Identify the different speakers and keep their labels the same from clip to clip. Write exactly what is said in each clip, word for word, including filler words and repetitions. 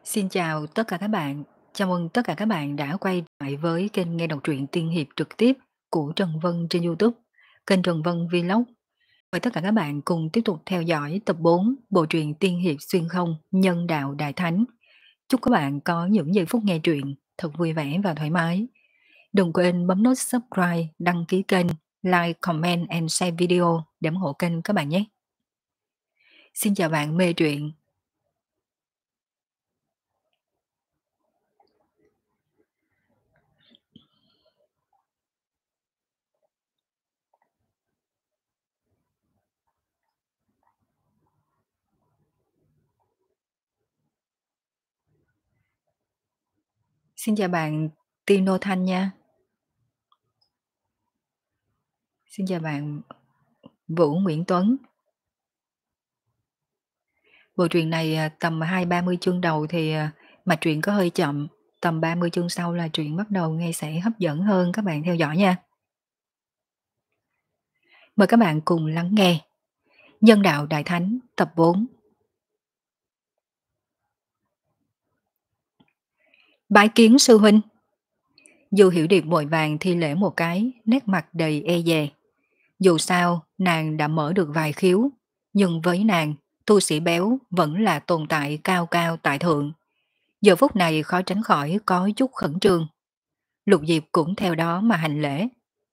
Speaker 1: Xin chào tất cả các bạn. Chào mừng tất cả các bạn đã quay lại với kênh nghe đọc truyện tiên hiệp trực tiếp của Trần Vân trên YouTube, kênh Trần Vân Vlog. Mời tất cả các bạn cùng tiếp tục theo dõi tập bốn bộ truyện tiên hiệp xuyên không Nhân đạo Đại Thánh. Chúc các bạn có những giây phút nghe truyện thật vui vẻ và thoải mái. Đừng quên bấm nút subscribe, đăng ký kênh, like, comment and share video để ủng hộ kênh các bạn nhé. Xin chào bạn mê truyện. Xin chào bạn Tino Thanh nha. Xin chào bạn Vũ Nguyễn Tuấn. Bộ truyện này à, tầm hai ba mươi chương đầu thì à, mạch truyện có hơi chậm, tầm ba mươi chương sau là truyện bắt đầu nghe sẽ hấp dẫn hơn, các bạn theo dõi nha. Mời các bạn cùng lắng nghe Nhân đạo Đại Thánh tập bốn. Bái kiến sư huynh. Du Hiểu Điệp vội vàng thi lễ một cái, nét mặt đầy e dè. Dù sao, nàng đã mở được vài khiếu, nhưng với nàng, tu sĩ béo vẫn là tồn tại cao cao tại thượng. Giờ phút này khó tránh khỏi có chút khẩn trương. Lục Diệp cũng theo đó mà hành lễ.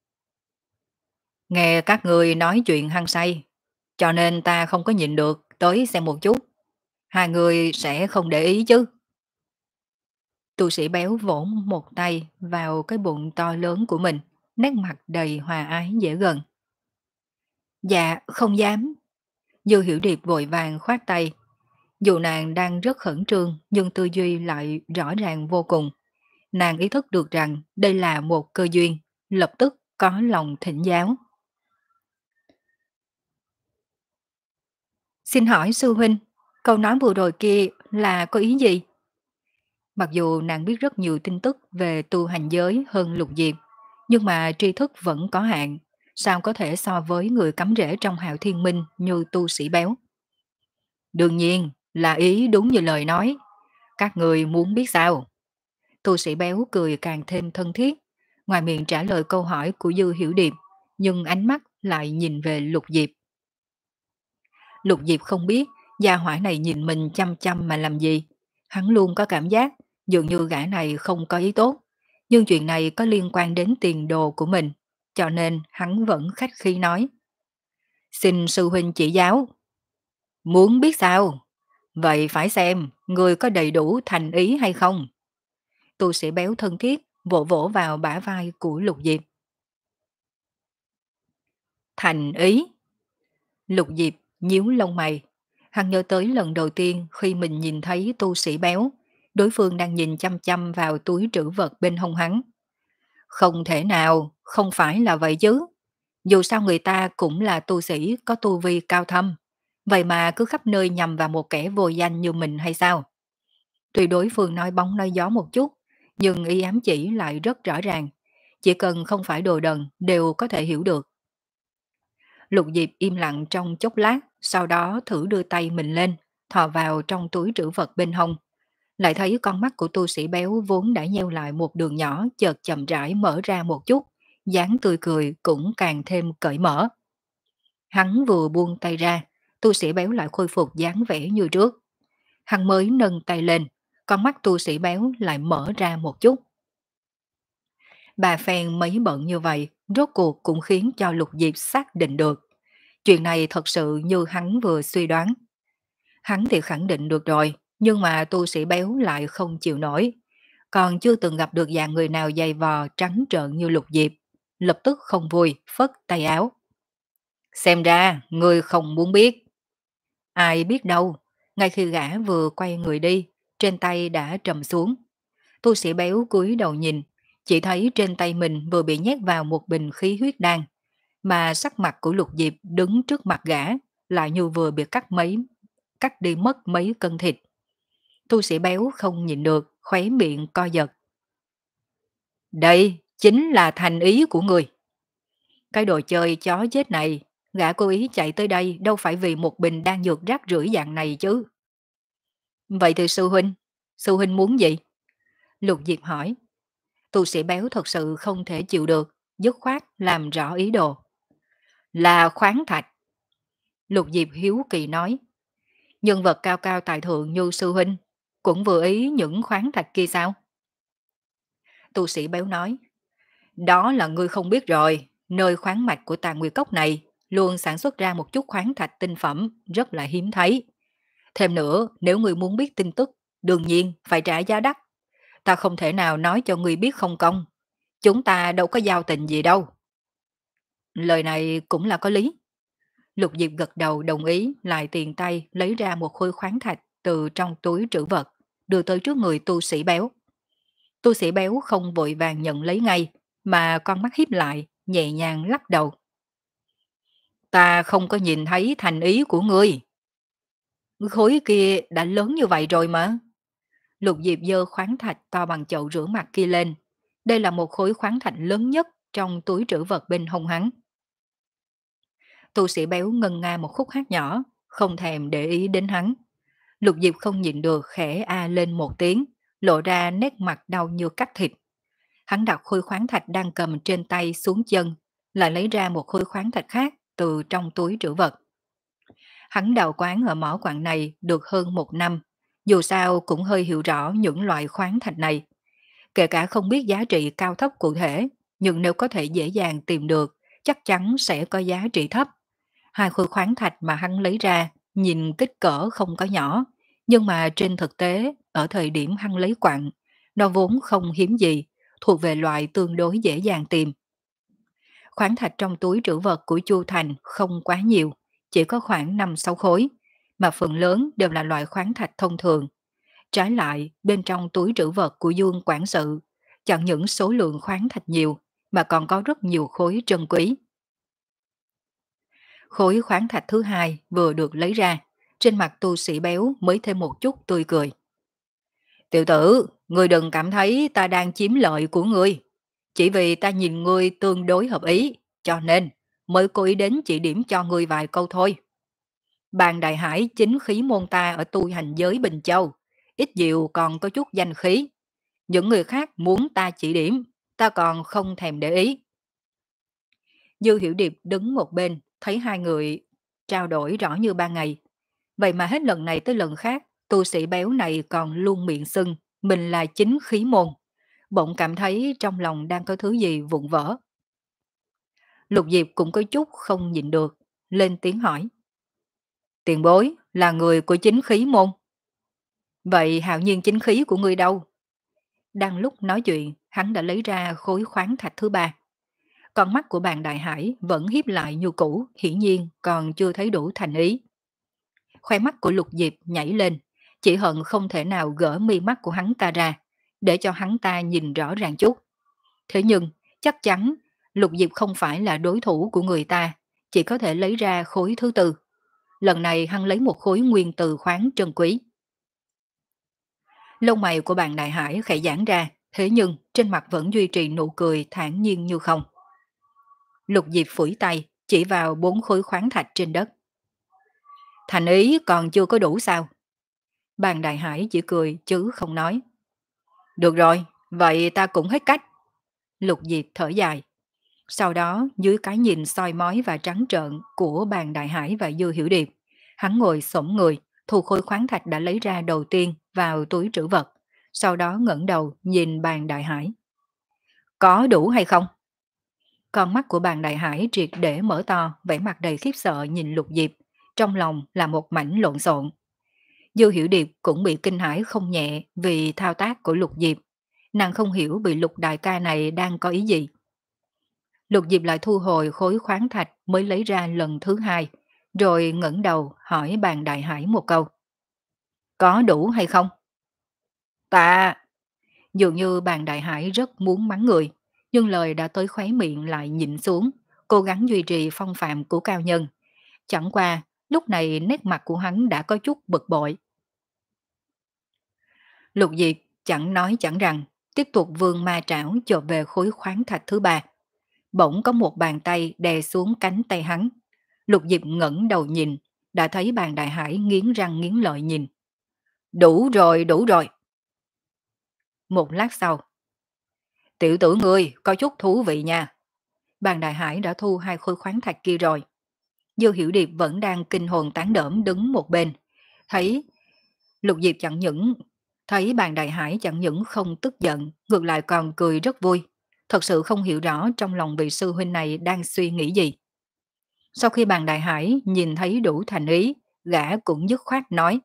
Speaker 1: Nghe các người nói chuyện hăng say, cho nên ta không có nhịn được tới xem một chút. Hai người sẽ không để ý chứ? Tu sĩ béo vỗ một tay vào cái bụng to lớn của mình, nét mặt đầy hòa ái dễ gần. Dạ, không dám. Dư Hiểu Điệp vội vàng khoát tay. Dù nàng đang rất khẩn trương nhưng tư duy lại rõ ràng vô cùng. Nàng ý thức được rằng đây là một cơ duyên, lập tức có lòng thỉnh giáo. Xin hỏi sư huynh, câu nói vừa rồi kia là có ý gì? Mặc dù nàng biết rất nhiều tin tức về tu hành giới hơn Lục Diệp, nhưng mà tri thức vẫn có hạn, sao có thể so với người cắm rễ trong Hạo Thiên Minh như tu sĩ béo? Đương nhiên là ý đúng như lời nói. Các người muốn biết sao? Tu sĩ béo cười càng thêm thân thiết, ngoài miệng trả lời câu hỏi của Dư Hiểu Điệp, nhưng ánh mắt lại nhìn về Lục Diệp. Lục Diệp không biết gia hỏa này nhìn mình chăm chăm mà làm gì. Hắn luôn có cảm giác dường như gã này không có ý tốt, nhưng chuyện này có liên quan đến tiền đồ của mình, cho nên hắn vẫn khách khí nói. Xin sư huynh chỉ giáo. Muốn biết sao? Vậy phải xem người có đầy đủ thành ý hay không. Tu sĩ béo thân thiết vỗ vỗ vào bả vai của Lục Diệp. Thành ý? Lục Diệp nhíu lông mày. Hắn nhớ tới lần đầu tiên khi mình nhìn thấy tu sĩ béo, đối phương đang nhìn chăm chăm vào túi trữ vật bên hông hắn. Không thể nào, không phải là vậy chứ. Dù sao người ta cũng là tu sĩ có tu vi cao thâm, vậy mà cứ khắp nơi nhằm vào một kẻ vô danh như mình hay sao? Tuy đối phương nói bóng nói gió một chút, nhưng ý ám chỉ lại rất rõ ràng. Chỉ cần không phải đồ đần đều có thể hiểu được. Lục Diệp im lặng trong chốc lát, sau đó thử đưa tay mình lên, thò vào trong túi trữ vật bên hông. Lại thấy con mắt của tu sĩ béo vốn đã nheo lại một đường nhỏ chợt chậm rãi mở ra một chút, dáng tươi cười cũng càng thêm cởi mở. Hắn vừa buông tay ra, tu sĩ béo lại khôi phục dáng vẻ như trước. Hắn mới nâng tay lên, con mắt tu sĩ béo lại mở ra một chút. Bà phen mấy bận như vậy, rốt cuộc cũng khiến cho Lục Diệp xác định được. Chuyện này thật sự như hắn vừa suy đoán. Hắn thì khẳng định được rồi, nhưng mà tu sĩ béo lại không chịu nổi. Còn chưa từng gặp được dạng người nào dày vò trắng trợn như Lục Diệp. Lập tức không vui, phất tay áo. Xem ra, người không muốn biết. Ai biết đâu, ngay khi gã vừa quay người đi, trên tay đã trầm xuống. Tu sĩ béo cúi đầu nhìn, chỉ thấy trên tay mình vừa bị nhét vào một bình khí huyết đan, mà sắc mặt của Lục Diệp đứng trước mặt gã lại như vừa bị cắt mấy, cắt đi mất mấy cân thịt. Tu sĩ béo không nhịn được, khóe miệng co giật. Đây chính là thành ý của người. Cái đồ chơi chó chết này, gã cố ý chạy tới đây đâu phải vì một bình đan dược rác rưởi dạng này chứ. Vậy thì sư huynh, Sư huynh muốn gì? Lục Diệp hỏi. Tu sĩ béo thật sự không thể chịu được, dứt khoát làm rõ ý đồ. Là khoáng thạch. Lục Diệp hiếu kỳ nói. Nhân vật cao cao tài thượng như sư huynh, cũng vừa ý những khoáng thạch kia sao? Tu sĩ béo nói. Đó là ngươi không biết rồi, nơi khoáng mạch của Tà Nguyệt Cốc này luôn sản xuất ra một chút khoáng thạch tinh phẩm rất là hiếm thấy. Thêm nữa, nếu ngươi muốn biết tin tức, đương nhiên phải trả giá đắt. Ta không thể nào nói cho ngươi biết không công. Chúng ta đâu có giao tình gì đâu. Lời này cũng là có lý. Lục Diệp gật đầu đồng ý, lại tiền tay lấy ra một khối khoáng thạch từ trong túi trữ vật, đưa tới trước người tu sĩ béo. Tu sĩ béo không vội vàng nhận lấy ngay, mà con mắt híp lại, nhẹ nhàng lắc đầu. Ta không có nhìn thấy thành ý của ngươi. Khối kia đã lớn như vậy rồi mà. Lục Diệp giơ khoáng thạch to bằng chậu rửa mặt kia lên. Đây là một khối khoáng thạch lớn nhất trong túi trữ vật bên hông hắn. Tu sĩ béo ngân nga một khúc hát nhỏ, không thèm để ý đến hắn. Lục Diệp không nhịn được khẽ a lên một tiếng, lộ ra nét mặt đau như cắt thịt. Hắn đặt khối khoáng thạch đang cầm trên tay xuống chân, lại lấy ra một khối khoáng thạch khác từ trong túi trữ vật. Hắn đào quán ở mỏ quặng này được hơn một năm, dù sao cũng hơi hiểu rõ những loại khoáng thạch này. Kể cả không biết giá trị cao thấp cụ thể, nhưng nếu có thể dễ dàng tìm được, chắc chắn sẽ có giá trị thấp. Hai khối khoáng thạch mà hắn lấy ra, nhìn kích cỡ không có nhỏ, nhưng mà trên thực tế, ở thời điểm hắn lấy quặng, nó vốn không hiếm gì, thuộc về loại tương đối dễ dàng tìm. Khoáng thạch trong túi trữ vật của Chu Thành không quá nhiều, chỉ có khoảng năm sáu khối, mà phần lớn đều là loại khoáng thạch thông thường. Trái lại, bên trong túi trữ vật của Dương quản sự, chẳng những số lượng khoáng thạch nhiều, mà còn có rất nhiều khối trân quý. Khối khoáng thạch thứ hai vừa được lấy ra, trên mặt tu sĩ béo mới thêm một chút tươi cười. Tiểu tử, ngươi đừng cảm thấy ta đang chiếm lợi của ngươi. Chỉ vì ta nhìn ngươi tương đối hợp ý, cho nên mới cố ý đến chỉ điểm cho ngươi vài câu thôi. Bàn Đại Hải chính khí môn ta ở tu hành giới Bình Châu, ít nhiều còn có chút danh khí. Những người khác muốn ta chỉ điểm, ta còn không thèm để ý. Dư Hiểu Điệp đứng một bên, thấy hai người trao đổi rõ như ban ngày. Vậy mà hết lần này tới lần khác, tu sĩ béo này còn luôn miệng xưng, mình là chính khí môn. Bỗng cảm thấy trong lòng đang có thứ gì vụn vỡ. Lục Diệp cũng có chút không nhịn được, lên tiếng hỏi. Tiền bối là người của chính khí môn. Vậy hạo nhiên chính khí của ngươi đâu? Đang lúc nói chuyện, hắn đã lấy ra khối khoáng thạch thứ ba. Con mắt của bàn Đại Hải vẫn hiếp lại như cũ, hiển nhiên còn chưa thấy đủ thành ý. Khoe mắt của Lục Diệp nhảy lên, chỉ hận không thể nào gỡ mi mắt của hắn ta ra, để cho hắn ta nhìn rõ ràng chút. Thế nhưng, chắc chắn Lục Diệp không phải là đối thủ của người ta, chỉ có thể lấy ra khối thứ tư. Lần này hắn lấy một khối nguyên từ khoáng trân quý. Lông mày của bàn Đại Hải khẽ giãn ra, thế nhưng trên mặt vẫn duy trì nụ cười thản nhiên như không. Lục Diệp phủi tay, chỉ vào bốn khối khoáng thạch trên đất. Thành ý còn chưa có đủ sao? Bàn Đại Hải chỉ cười chứ không nói. Được rồi, vậy ta cũng hết cách. Lục Diệp thở dài. Sau đó, dưới cái nhìn soi mói và trắng trợn của bàn Đại Hải và Dư Hiểu Điệp, hắn ngồi xổm người, thu khối khoáng thạch đã lấy ra đầu tiên vào túi trữ vật, sau đó ngẩng đầu nhìn bàn Đại Hải. Có đủ hay không? Con mắt của bàn Đại Hải triệt để mở to, vẻ mặt đầy khiếp sợ nhìn Lục Diệp, trong lòng là một mảnh lộn xộn. Dư Hiểu Điệp cũng bị kinh hãi không nhẹ vì thao tác của Lục Diệp. Nàng không hiểu bị Lục đại ca này đang có ý gì. Lục Diệp lại thu hồi khối khoáng thạch mới lấy ra lần thứ hai, rồi ngẩng đầu hỏi bàn Đại Hải một câu. Có đủ hay không? Ta... Dường như bàn Đại Hải rất muốn mắng người, nhưng lời đã tới khóe miệng lại nhịn xuống, cố gắng duy trì phong phạm của cao nhân. Chẳng qua, lúc này nét mặt của hắn đã có chút bực bội. Lục Diệp chẳng nói chẳng rằng, tiếp tục vươn ma trảo chộp về khối khoáng thạch thứ ba. Bỗng có một bàn tay đè xuống cánh tay hắn. Lục Diệp ngẩng đầu nhìn, đã thấy bàn Đại Hải nghiến răng nghiến lợi nhìn. Đủ rồi, đủ rồi. Một lát sau, tiểu tử ngươi có chút thú vị nha. Bàn Đại Hải đã thu hai khối khoáng thạch kia rồi. Dư Hiểu Điệp vẫn đang kinh hồn tán đỡm đứng một bên. Thấy Lục Diệp chẳng những thấy bàn Đại Hải chẳng những không tức giận, ngược lại còn cười rất vui. Thật sự không hiểu rõ trong lòng vị sư huynh này đang suy nghĩ gì. Sau khi bàn Đại Hải nhìn thấy đủ thành ý, gã cũng dứt khoát nói.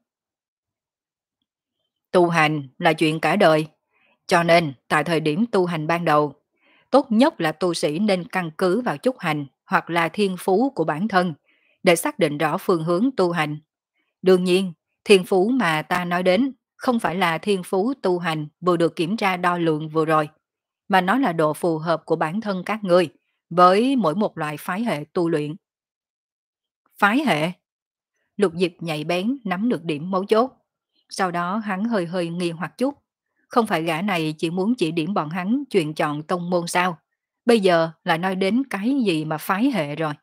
Speaker 1: Tu hành là chuyện cả đời, cho nên tại thời điểm tu hành ban đầu, tốt nhất là tu sĩ nên căn cứ vào chút hành hoặc là thiên phú của bản thân để xác định rõ phương hướng tu hành. Đương nhiên, thiên phú mà ta nói đến không phải là thiên phú tu hành vừa được kiểm tra đo lường vừa rồi, mà nó là độ phù hợp của bản thân các ngươi với mỗi một loại phái hệ tu luyện. Phái hệ? Lục Diệp nhạy bén nắm được điểm mấu chốt. Sau đó hắn hơi hơi nghi hoặc chút. Không phải gã này chỉ muốn chỉ điểm bọn hắn chuyện chọn tông môn sao? Bây giờ lại nói đến cái gì mà phái hệ rồi?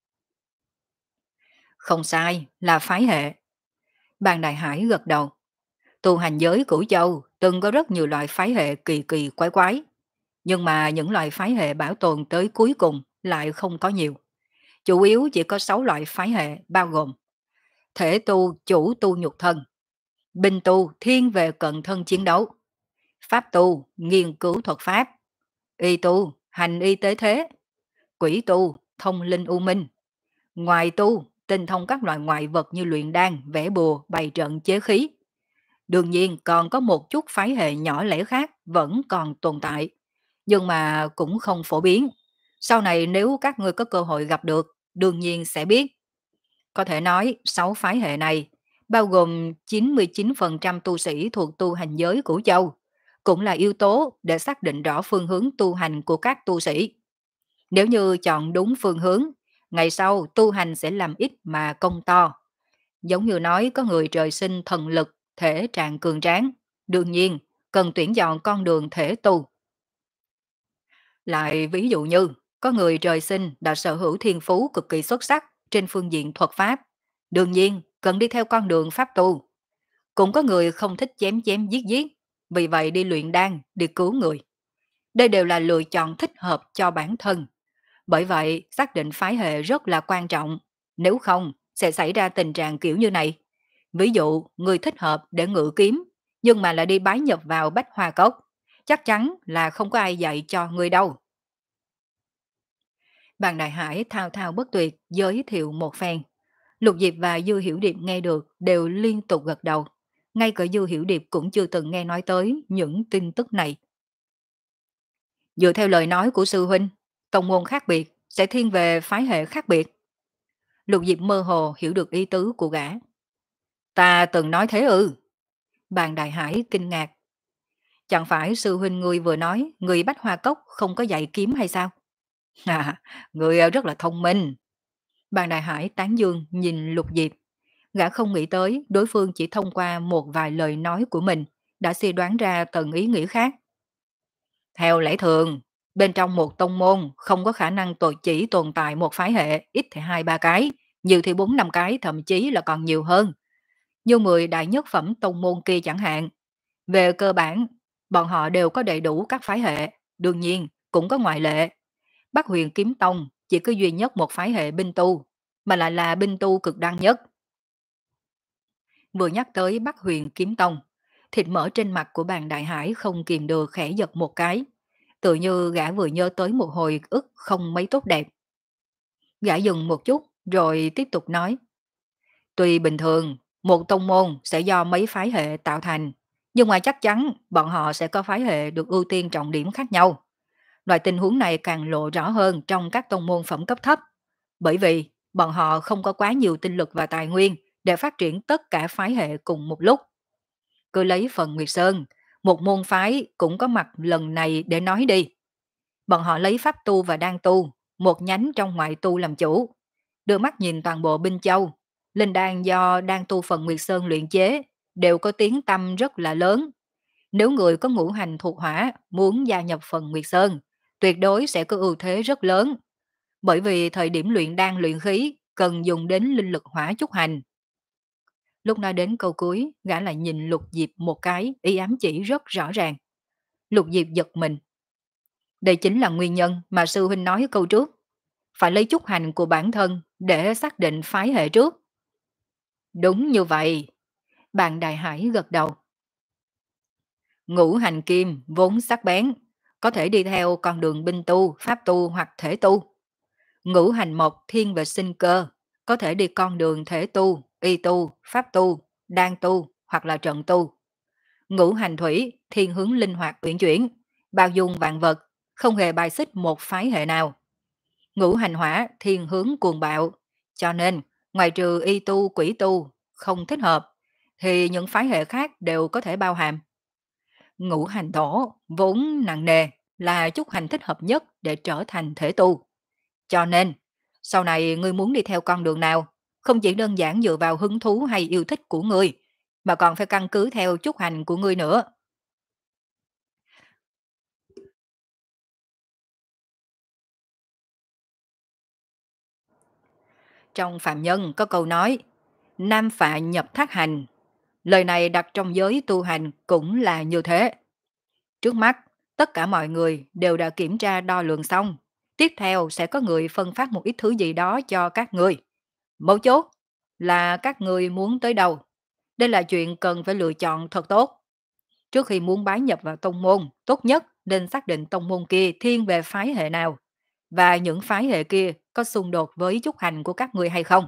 Speaker 1: Không sai, là phái hệ. Bàn Đại Hải gật đầu. Tu hành giới Cửu Châu từng có rất nhiều loại phái hệ kỳ kỳ quái quái. Nhưng mà những loại phái hệ bảo tồn tới cuối cùng lại không có nhiều. Chủ yếu chỉ có sáu loại phái hệ bao gồm thể tu, chủ tu nhục thân, binh tu thiên về cận thân chiến đấu, pháp tu nghiên cứu thuật pháp, y tu hành y tế thế, quỷ tu thông linh u minh, ngoại tu tinh thông các loại ngoại vật như luyện đan, vẽ bùa, bày trận chế khí. Đương nhiên còn có một chút phái hệ nhỏ lẻ khác vẫn còn tồn tại, nhưng mà cũng không phổ biến. Sau này nếu các ngươi có cơ hội gặp được, đương nhiên sẽ biết. Có thể nói sáu phái hệ này bao gồm chín mươi chín phần trăm tu sĩ thuộc tu hành giới của châu, cũng là yếu tố để xác định rõ phương hướng tu hành của các tu sĩ. Nếu như chọn đúng phương hướng, ngày sau tu hành sẽ làm ít mà công to. Giống như nói có người trời sinh thần lực, thể trạng cường tráng, đương nhiên cần tuyển chọn con đường thể tu. Lại ví dụ như, có người trời sinh đã sở hữu thiên phú cực kỳ xuất sắc trên phương diện thuật pháp, đương nhiên cần đi theo con đường pháp tu. Cũng có người không thích chém chém giết giết, vì vậy đi luyện đan, đi cứu người. Đây đều là lựa chọn thích hợp cho bản thân. Bởi vậy, xác định phái hệ rất là quan trọng, nếu không sẽ xảy ra tình trạng kiểu như này. Ví dụ, người thích hợp để ngự kiếm, nhưng mà lại đi bái nhập vào Bách Hoa Cốc. Chắc chắn là không có ai dạy cho người đâu. Bàn Đại Hải thao thao bất tuyệt giới thiệu một phen. Lục Diệp và Dư Hiểu Điệp nghe được đều liên tục gật đầu. Ngay cả Dư Hiểu Điệp cũng chưa từng nghe nói tới những tin tức này. Dựa theo lời nói của sư huynh, tông môn khác biệt sẽ thiên về phái hệ khác biệt. Lục Diệp mơ hồ hiểu được ý tứ của gã. Ta từng nói thế ư? Bàn Đại Hải kinh ngạc. Chẳng phải sư huynh ngươi vừa nói người Bách Hoa Cốc không có dạy kiếm hay sao? À, người rất là thông minh. Bàn Đại Hải tán dương nhìn Lục Diệp. Gã không nghĩ tới đối phương chỉ thông qua một vài lời nói của mình đã suy đoán ra tầng ý nghĩa khác. Theo lẽ thường, bên trong một tông môn không có khả năng tội chỉ tồn tại một phái hệ, ít thì hai ba cái, nhiều thì bốn năm cái, thậm chí là còn nhiều hơn. Như mười đại nhất phẩm tông môn kia chẳng hạn. Về cơ bản, bọn họ đều có đầy đủ các phái hệ, đương nhiên cũng có ngoại lệ. Bắc Huyền Kiếm Tông chỉ có duy nhất một phái hệ binh tu, mà lại là binh tu cực đoan nhất. Vừa nhắc tới Bắc Huyền Kiếm Tông, thịt mỡ trên mặt của bàn Đại Hải không kìm được khẽ giật một cái. Tự như gã vừa nhớ tới một hồi ức không mấy tốt đẹp. Gã dừng một chút rồi tiếp tục nói. Tuy bình thường, một tông môn sẽ do mấy phái hệ tạo thành, nhưng mà chắc chắn bọn họ sẽ có phái hệ được ưu tiên trọng điểm khác nhau. Loại tình huống này càng lộ rõ hơn trong các tông môn phẩm cấp thấp, bởi vì bọn họ không có quá nhiều tinh lực và tài nguyên để phát triển tất cả phái hệ cùng một lúc. Cứ lấy phần Nguyệt Sơn, một môn phái cũng có mặt lần này để nói đi. Bọn họ lấy pháp tu và đan tu, một nhánh trong ngoại tu làm chủ. Đưa mắt nhìn toàn bộ binh châu, linh đan do đan tu phần Nguyệt Sơn luyện chế đều có tiếng tăm rất là lớn. Nếu người có ngũ hành thuộc hỏa muốn gia nhập phần Nguyệt Sơn, tuyệt đối sẽ có ưu thế rất lớn. Bởi vì thời điểm luyện đan luyện khí cần dùng đến linh lực hỏa chúc hành. Lúc nói đến câu cuối, gã lại nhìn Lục Diệp một cái, ý ám chỉ rất rõ ràng. Lục Diệp giật mình. Đây chính là nguyên nhân mà sư huynh nói câu trước. Phải lấy chút hành của bản thân để xác định phái hệ trước. Đúng như vậy. Bàn Đại Hải gật đầu. Ngũ hành kim vốn sắc bén, có thể đi theo con đường binh tu, pháp tu hoặc thể tu. Ngũ hành mộc thiên về sinh cơ, có thể đi con đường thể tu, y tu, pháp tu, đan tu hoặc là trận tu. Ngũ hành thủy thiên hướng linh hoạt uyển chuyển, bao dung vạn vật, không hề bài xích một phái hệ nào. Ngũ hành hỏa thiên hướng cuồng bạo, cho nên ngoài trừ y tu, quỷ tu không thích hợp, thì những phái hệ khác đều có thể bao hàm. Ngũ hành thổ vốn nặng nề, là chút hành thích hợp nhất để trở thành thể tu. Cho nên, sau này ngươi muốn đi theo con đường nào, không chỉ đơn giản dựa vào hứng thú hay yêu thích của ngươi, mà còn phải căn cứ theo chút hành của ngươi nữa. Trong Phạm Nhân có câu nói, nam phạ nhập thác hành. Lời này đặt trong giới tu hành cũng là như thế. Trước mắt, tất cả mọi người đều đã kiểm tra đo lường xong. Tiếp theo sẽ có người phân phát một ít thứ gì đó cho các người. Mấu chốt là các người muốn tới đâu. Đây là chuyện cần phải lựa chọn thật tốt. Trước khi muốn bái nhập vào tông môn, tốt nhất nên xác định tông môn kia thiên về phái hệ nào. Và những phái hệ kia có xung đột với chút hành của các người hay không.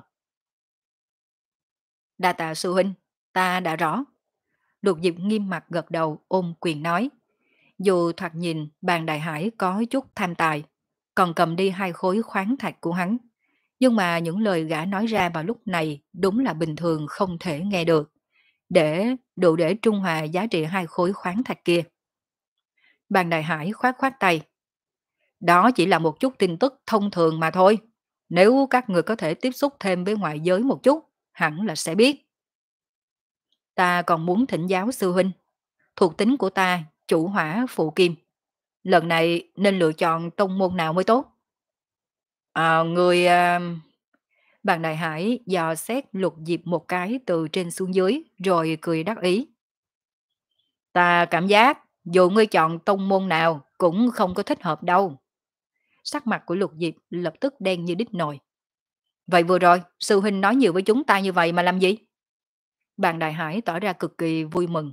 Speaker 1: Đa tạ sư huynh, ta đã rõ. Lục Diệp nghiêm mặt gật đầu ôm quyền nói. Dù thoạt nhìn bàn đại hải có chút tham tài, còn cầm đi hai khối khoáng thạch của hắn. Nhưng mà những lời gã nói ra vào lúc này đúng là bình thường không thể nghe được. Để đủ để trung hòa giá trị hai khối khoáng thạch kia. Bàn đại hải khoát khoát tay. Đó chỉ là một chút tin tức thông thường mà thôi. Nếu các người có thể tiếp xúc thêm với ngoại giới một chút, hẳn là sẽ biết. Ta còn muốn thỉnh giáo sư huynh. Thuộc tính của ta, chủ hỏa phụ kim. Lần này nên lựa chọn tông môn nào mới tốt? À, người... À... Bàn Đại Hải dò xét Lục Diệp một cái từ trên xuống dưới, rồi cười đắc ý. Ta cảm giác, dù ngươi chọn tông môn nào, cũng không có thích hợp đâu. Sắc mặt của Lục Diệp lập tức đen như đít nồi. Vậy vừa rồi, sư huynh nói nhiều với chúng ta như vậy mà làm gì? Bàn Đại Hải tỏ ra cực kỳ vui mừng.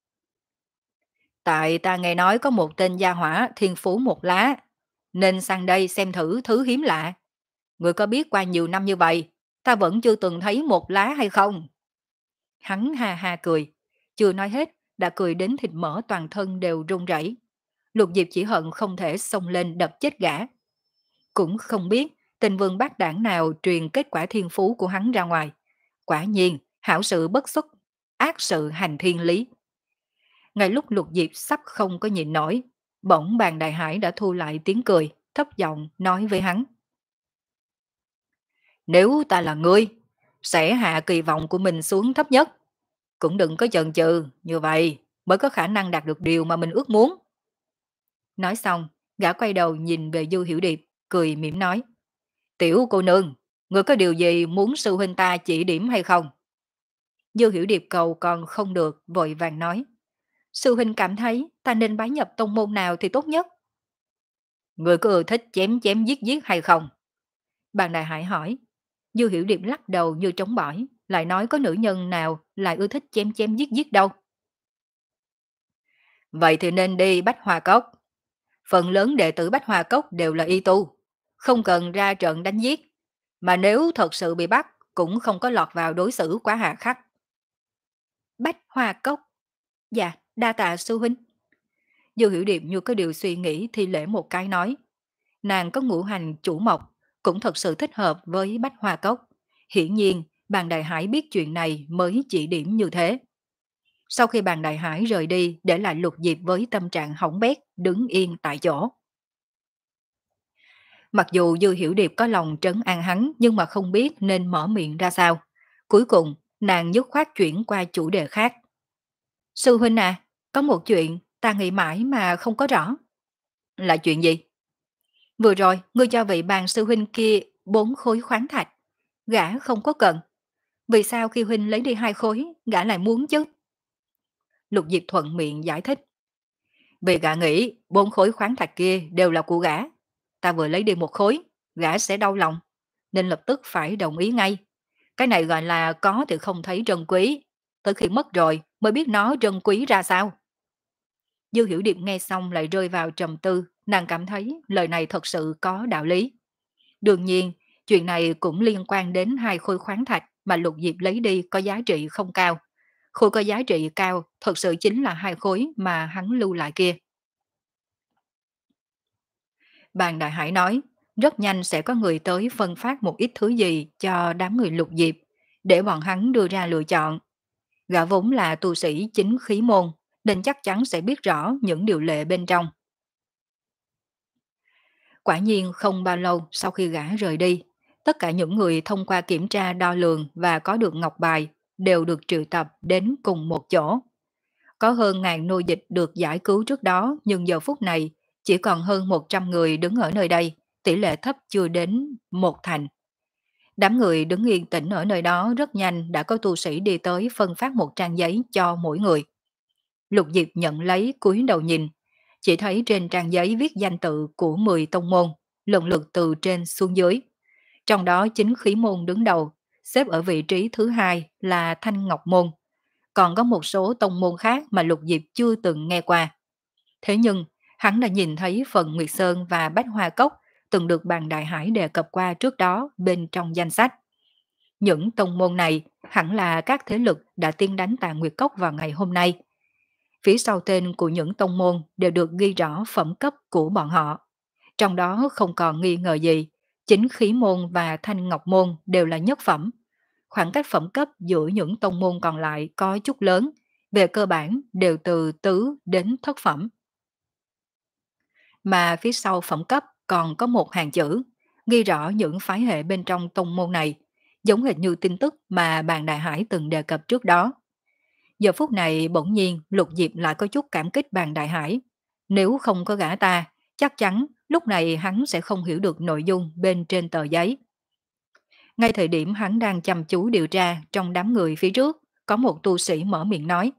Speaker 1: Tại ta nghe nói có một tên gia hỏa thiên phú một lá, nên sang đây xem thử thứ hiếm lạ. Người có biết qua nhiều năm như vậy, ta vẫn chưa từng thấy một lá hay không? Hắn ha ha cười, chưa nói hết, đã cười đến thịt mỡ toàn thân đều run rẩy. Lục Diệp chỉ hận không thể xông lên đập chết gã. Cũng không biết tình vương bác đảng nào truyền kết quả thiên phú của hắn ra ngoài. Quả nhiên, hảo sự bất xuất, ác sự hành thiên lý. Ngay lúc Lục Diệp sắp không có nhịn nổi, bỗng Bàn Đại Hải đã thu lại tiếng cười, thấp giọng nói với hắn. Nếu ta là ngươi, sẽ hạ kỳ vọng của mình xuống thấp nhất. Cũng đừng có chần chừ, như vậy mới có khả năng đạt được điều mà mình ước muốn. Nói xong, gã quay đầu nhìn về Du Hiểu Điệp, cười mỉm nói. Tiểu cô nương, ngươi có điều gì muốn sư huynh ta chỉ điểm hay không? Du Hiểu Điệp cầu còn không được, vội vàng nói. Sư huynh cảm thấy ta nên bái nhập tông môn nào thì tốt nhất? Người có ưa thích chém chém giết giết hay không? Bàn Đại Hải hỏi. Du Hiểu Điệp lắc đầu như trống bỏi, lại nói có nữ nhân nào lại ưa thích chém chém giết giết đâu. Vậy thì nên đi Bách Hoa Cốc. Phần lớn đệ tử Bách Hoa Cốc đều là y tu, không cần ra trận đánh giết, mà nếu thật sự bị bắt cũng không có lọt vào đối xử quá hà khắc. Bách Hoa Cốc. Dạ, đa tạ sư huynh. Du Hiểu Điệp như có điều suy nghĩ thi lễ một cái nói. Nàng có ngũ hành chủ mộc, cũng thật sự thích hợp với Bách Hoa Cốc. Hiển nhiên, Bàn Đại Hải biết chuyện này mới chỉ điểm như thế. Sau khi Bàn Đại Hải rời đi, để lại Lục Diệp với tâm trạng hỏng bét, đứng yên tại chỗ. Mặc dù Dư Hiểu Điệp có lòng trấn an hắn, nhưng mà không biết nên mở miệng ra sao. Cuối cùng, nàng dứt khoát chuyển qua chủ đề khác. Sư huynh à, có một chuyện ta nghĩ mãi mà không có rõ. Là chuyện gì? Vừa rồi, ngươi cho vị bàn sư huynh kia bốn khối khoáng thạch. Gã không có cần. Vì sao khi huynh lấy đi hai khối, gã lại muốn chứ? Lục Diệp thuận miệng giải thích. Vì gã nghĩ bốn khối khoáng thạch kia đều là của gã. Ta vừa lấy đi một khối, gã sẽ đau lòng, nên lập tức phải đồng ý ngay. Cái này gọi là có thì không thấy trân quý, tới khi mất rồi mới biết nó trân quý ra sao. Dư Hiểu Điệp nghe xong lại rơi vào trầm tư, nàng cảm thấy lời này thật sự có đạo lý. Đương nhiên, chuyện này cũng liên quan đến hai khối khoáng thạch mà Lục Diệp lấy đi có giá trị không cao. Khối có giá trị cao thật sự chính là hai khối mà hắn lưu lại kia. Bàn Đại Hải nói, rất nhanh sẽ có người tới phân phát một ít thứ gì cho đám người Lục Diệp, để bọn hắn đưa ra lựa chọn. Gã vốn là tu sĩ chính khí môn, nên chắc chắn sẽ biết rõ những điều lệ bên trong. Quả nhiên không bao lâu sau khi gã rời đi, tất cả những người thông qua kiểm tra đo lường và có được ngọc bài đều được triệu tập đến cùng một chỗ. Có hơn ngàn nô dịch được giải cứu trước đó, nhưng giờ phút này chỉ còn hơn một trăm người đứng ở nơi đây, tỷ lệ thấp chưa đến một thành. Đám người đứng yên tĩnh ở nơi đó rất nhanh đã có tu sĩ đi tới phân phát một trang giấy cho mỗi người. Lục Diệp nhận lấy cúi đầu nhìn, chỉ thấy trên trang giấy viết danh tự của mười tông môn, lần lượt từ trên xuống dưới. Trong đó chính khí môn đứng đầu, xếp ở vị trí thứ hai là Thanh Ngọc Môn. Còn có một số tông môn khác mà Lục Diệp chưa từng nghe qua. Thế nhưng, hắn đã nhìn thấy phần Nguyệt Sơn và Bách Hoa Cốc từng được Bàn Đại Hải đề cập qua trước đó bên trong danh sách. Những tông môn này hẳn là các thế lực đã tiên đánh tại Nguyệt Cốc vào ngày hôm nay. Phía sau tên của những tông môn đều được ghi rõ phẩm cấp của bọn họ. Trong đó không còn nghi ngờ gì, chính khí môn và thanh ngọc môn đều là nhất phẩm. Khoảng cách phẩm cấp giữa những tông môn còn lại có chút lớn, về cơ bản đều từ tứ đến thất phẩm. Mà phía sau phẩm cấp còn có một hàng chữ, ghi rõ những phái hệ bên trong tông môn này, giống hệt như tin tức mà Bàn Đại Hải từng đề cập trước đó. Giờ phút này bỗng nhiên Lục Diệp lại có chút cảm kích Bàn Đại Hải. Nếu không có gã ta, chắc chắn lúc này hắn sẽ không hiểu được nội dung bên trên tờ giấy. Ngay thời điểm hắn đang chăm chú điều tra trong đám người phía trước, có một tu sĩ mở miệng nói.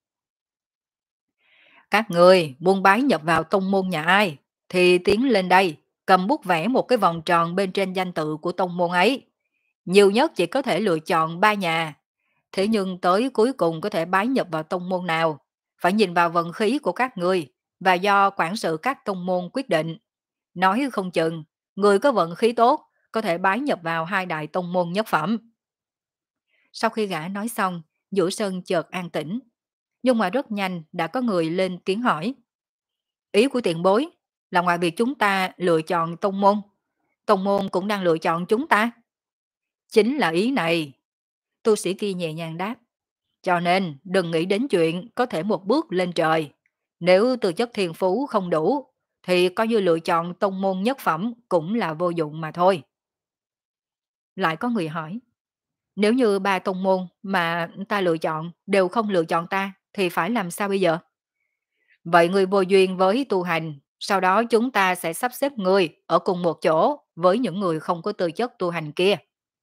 Speaker 1: Các người muốn bái nhập vào tông môn nhà ai, thì tiến lên đây, cầm bút vẽ một cái vòng tròn bên trên danh tự của tông môn ấy. Nhiều nhất chỉ có thể lựa chọn ba nhà. Thế nhưng tới cuối cùng có thể bái nhập vào tông môn nào, phải nhìn vào vận khí của các người và do quản sự các tông môn quyết định. Nói không chừng, người có vận khí tốt có thể bái nhập vào hai đại tông môn nhất phẩm. Sau khi gã nói xong, giữa sân chợt an tĩnh. Nhưng mà rất nhanh đã có người lên tiếng hỏi. Ý của tiền bối là ngoài việc chúng ta lựa chọn tông môn, tông môn cũng đang lựa chọn chúng ta. Chính là ý này. Tu sĩ kia nhẹ nhàng đáp. Cho nên đừng nghĩ đến chuyện có thể một bước lên trời. Nếu tư chất thiên phú không đủ, thì coi như lựa chọn tông môn nhất phẩm cũng là vô dụng mà thôi. Lại có người hỏi. Nếu như ba tông môn mà ta lựa chọn đều không lựa chọn ta, thì phải làm sao bây giờ? Vậy người vô duyên với tu hành, sau đó chúng ta sẽ sắp xếp người ở cùng một chỗ với những người không có tư chất tu hành kia.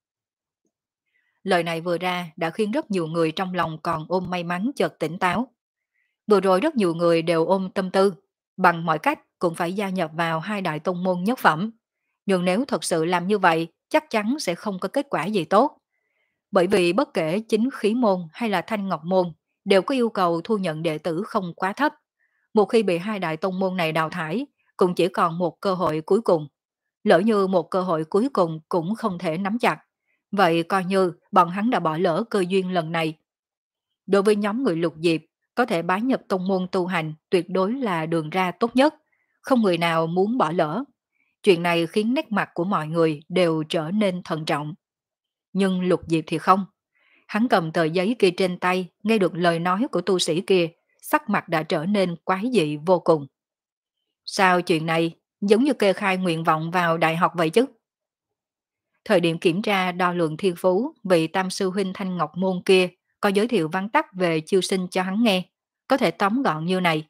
Speaker 1: Lời này vừa ra đã khiến rất nhiều người trong lòng còn ôm may mắn chợt tỉnh táo. Vừa rồi rất nhiều người đều ôm tâm tư, bằng mọi cách cũng phải gia nhập vào hai đại tông môn nhất phẩm. Nhưng nếu thật sự làm như vậy, chắc chắn sẽ không có kết quả gì tốt. Bởi vì bất kể chính khí môn hay là thanh ngọc môn đều có yêu cầu thu nhận đệ tử không quá thấp. Một khi bị hai đại tông môn này đào thải, cũng chỉ còn một cơ hội cuối cùng. Lỡ như một cơ hội cuối cùng cũng không thể nắm chặt. Vậy coi như bọn hắn đã bỏ lỡ cơ duyên lần này. Đối với nhóm người Lục Diệp, có thể bái nhập tông môn tu hành tuyệt đối là đường ra tốt nhất. Không người nào muốn bỏ lỡ. Chuyện này khiến nét mặt của mọi người đều trở nên thận trọng. Nhưng Lục Diệp thì không. Hắn cầm tờ giấy kia trên tay, nghe được lời nói của tu sĩ kia, sắc mặt đã trở nên quái dị vô cùng. Sao chuyện này giống như kê khai nguyện vọng vào đại học vậy chứ? Thời điểm kiểm tra đo lường thiên phú, vị tam sư huynh Thanh Ngọc Môn kia có giới thiệu vắn tắt về chiêu sinh cho hắn nghe, có thể tóm gọn như này.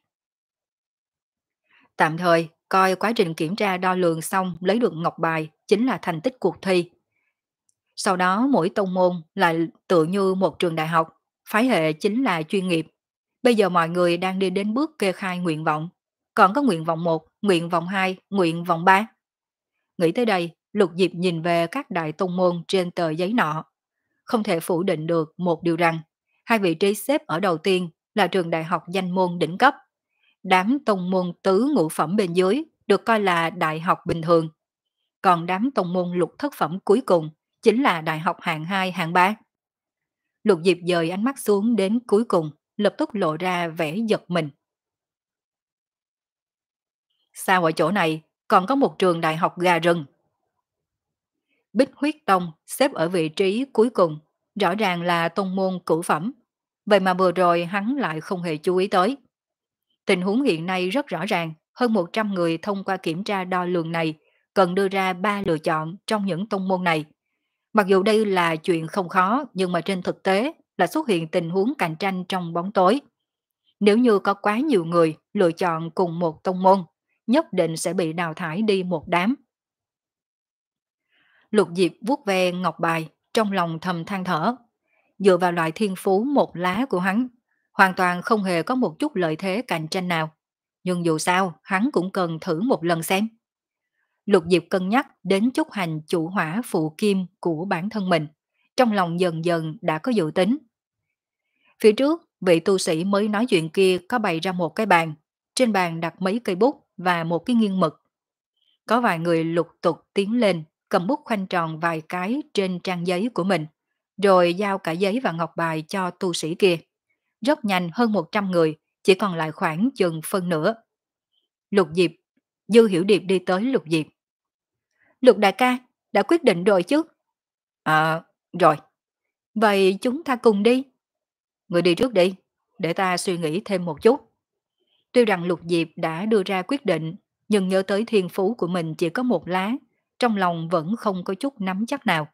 Speaker 1: Tạm thời, coi quá trình kiểm tra đo lường xong lấy được ngọc bài chính là thành tích cuộc thi. Sau đó mỗi tông môn lại tựa như một trường đại học, phái hệ chính là chuyên nghiệp. Bây giờ mọi người đang đi đến bước kê khai nguyện vọng, Còn có nguyện vọng một, nguyện vọng hai, nguyện vọng ba. Nghĩ tới đây, Lục Diệp nhìn về các đại tông môn trên tờ giấy nọ. Không thể phủ định được một điều rằng, hai vị trí xếp ở đầu tiên là trường đại học danh môn đỉnh cấp. Đám tông môn tứ ngũ phẩm bên dưới được coi là đại học bình thường. Còn đám tông môn lục thất phẩm cuối cùng chính là đại học hạng hai, hạng ba. Lục Diệp dời ánh mắt xuống đến cuối cùng, lập tức lộ ra vẻ giật mình. Sao ở chỗ này còn có một trường đại học gà rừng? Bích Huyết Tông xếp ở vị trí cuối cùng, rõ ràng là tông môn cửu phẩm. Vậy mà vừa rồi hắn lại không hề chú ý tới. Tình huống hiện nay rất rõ ràng, hơn một trăm người thông qua kiểm tra đo lường này cần đưa ra ba lựa chọn trong những tông môn này. Mặc dù đây là chuyện không khó, nhưng mà trên thực tế là xuất hiện tình huống cạnh tranh trong bóng tối. Nếu như có quá nhiều người lựa chọn cùng một tông môn, nhất định sẽ bị đào thải đi một đám. Lục Diệp vuốt ve ngọc bài, trong lòng thầm than thở. Dựa vào loại thiên phú một lá của hắn, hoàn toàn không hề có một chút lợi thế cạnh tranh nào. Nhưng dù sao, hắn cũng cần thử một lần xem. Lục Diệp cân nhắc đến chút hành chủ hỏa phụ kim của bản thân mình. Trong lòng dần dần đã có dự tính. Phía trước, vị tu sĩ mới nói chuyện kia có bày ra một cái bàn. Trên bàn đặt mấy cây bút và một cái nghiêng mực. Có vài người lục tục tiến lên, cầm bút khoanh tròn vài cái trên trang giấy của mình, rồi giao cả giấy và ngọc bài cho tu sĩ kia. Rất nhanh, hơn một trăm người, chỉ còn lại khoảng chừng phân nửa. Lục Diệp, Dư Hiểu Điệp đi tới Lục Diệp. Lục đại ca, đã quyết định rồi chứ? À, rồi. Vậy chúng ta cùng đi. Người đi trước đi, để ta suy nghĩ thêm một chút. Tuy rằng Lục Diệp đã đưa ra quyết định, nhưng nhớ tới thiên phú của mình chỉ có một lá, trong lòng vẫn không có chút nắm chắc nào.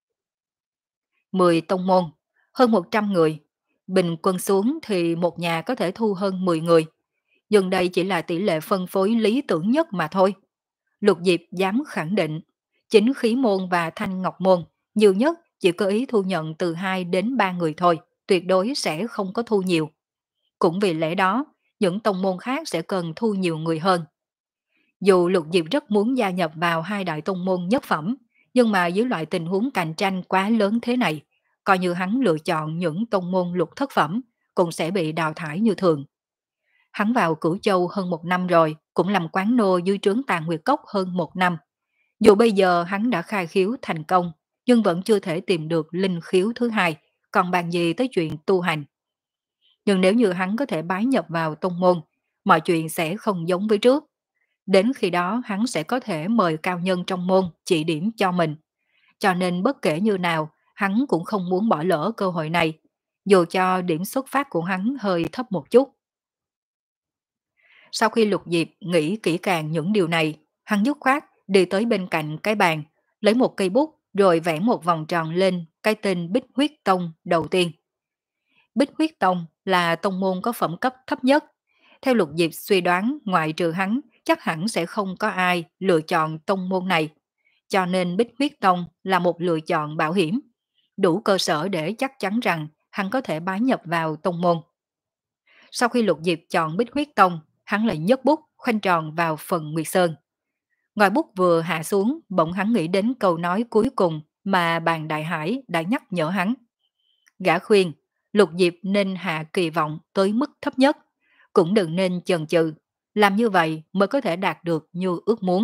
Speaker 1: Mười tông môn, hơn một trăm người, bình quân xuống thì một nhà có thể thu hơn mười người. Nhưng đây chỉ là tỷ lệ phân phối lý tưởng nhất mà thôi. Lục Diệp dám khẳng định, chính khí môn và thanh ngọc môn, nhiều nhất chỉ có ý thu nhận từ hai đến ba người thôi, tuyệt đối sẽ không có thu nhiều. Cũng vì lẽ đó, những tông môn khác sẽ cần thu nhiều người hơn. Dù Lục Diệp rất muốn gia nhập vào hai đại tông môn nhất phẩm, nhưng mà dưới loại tình huống cạnh tranh quá lớn thế này, coi như hắn lựa chọn những tông môn lục thất phẩm, cũng sẽ bị đào thải như thường. Hắn vào Cửu Châu hơn một năm rồi, cũng làm quán nô dưới trướng Tàn Nguyệt Cốc hơn một năm. Dù bây giờ hắn đã khai khiếu thành công, nhưng vẫn chưa thể tìm được linh khiếu thứ hai, còn bàn gì tới chuyện tu hành. Nhưng nếu như hắn có thể bái nhập vào tông môn, mọi chuyện sẽ không giống với trước. Đến khi đó hắn sẽ có thể mời cao nhân trong môn chỉ điểm cho mình. Cho nên bất kể như nào, hắn cũng không muốn bỏ lỡ cơ hội này, dù cho điểm xuất phát của hắn hơi thấp một chút. Sau khi Lục Diệp nghĩ kỹ càng những điều này, hắn dứt khoát đi tới bên cạnh cái bàn, lấy một cây bút rồi vẽ một vòng tròn lên cái tên Bích Huyết Tông đầu tiên. Bích Huyết Tông là tông môn có phẩm cấp thấp nhất. Theo Lục Diệp suy đoán, ngoại trừ hắn, chắc hẳn sẽ không có ai lựa chọn tông môn này. Cho nên Bích Huyết Tông là một lựa chọn bảo hiểm, đủ cơ sở để chắc chắn rằng hắn có thể bái nhập vào tông môn. Sau khi Lục Diệp chọn Bích Huyết Tông, hắn lại nhấc bút khoanh tròn vào phần Nguyệt Sơn. Ngòi bút vừa hạ xuống, bỗng hắn nghĩ đến câu nói cuối cùng mà Bàn Đại Hải đã nhắc nhở hắn. Gã khuyên, Lục Diệp nên hạ kỳ vọng tới mức thấp nhất, cũng đừng nên chần chừ, làm như vậy mới có thể đạt được như ước muốn.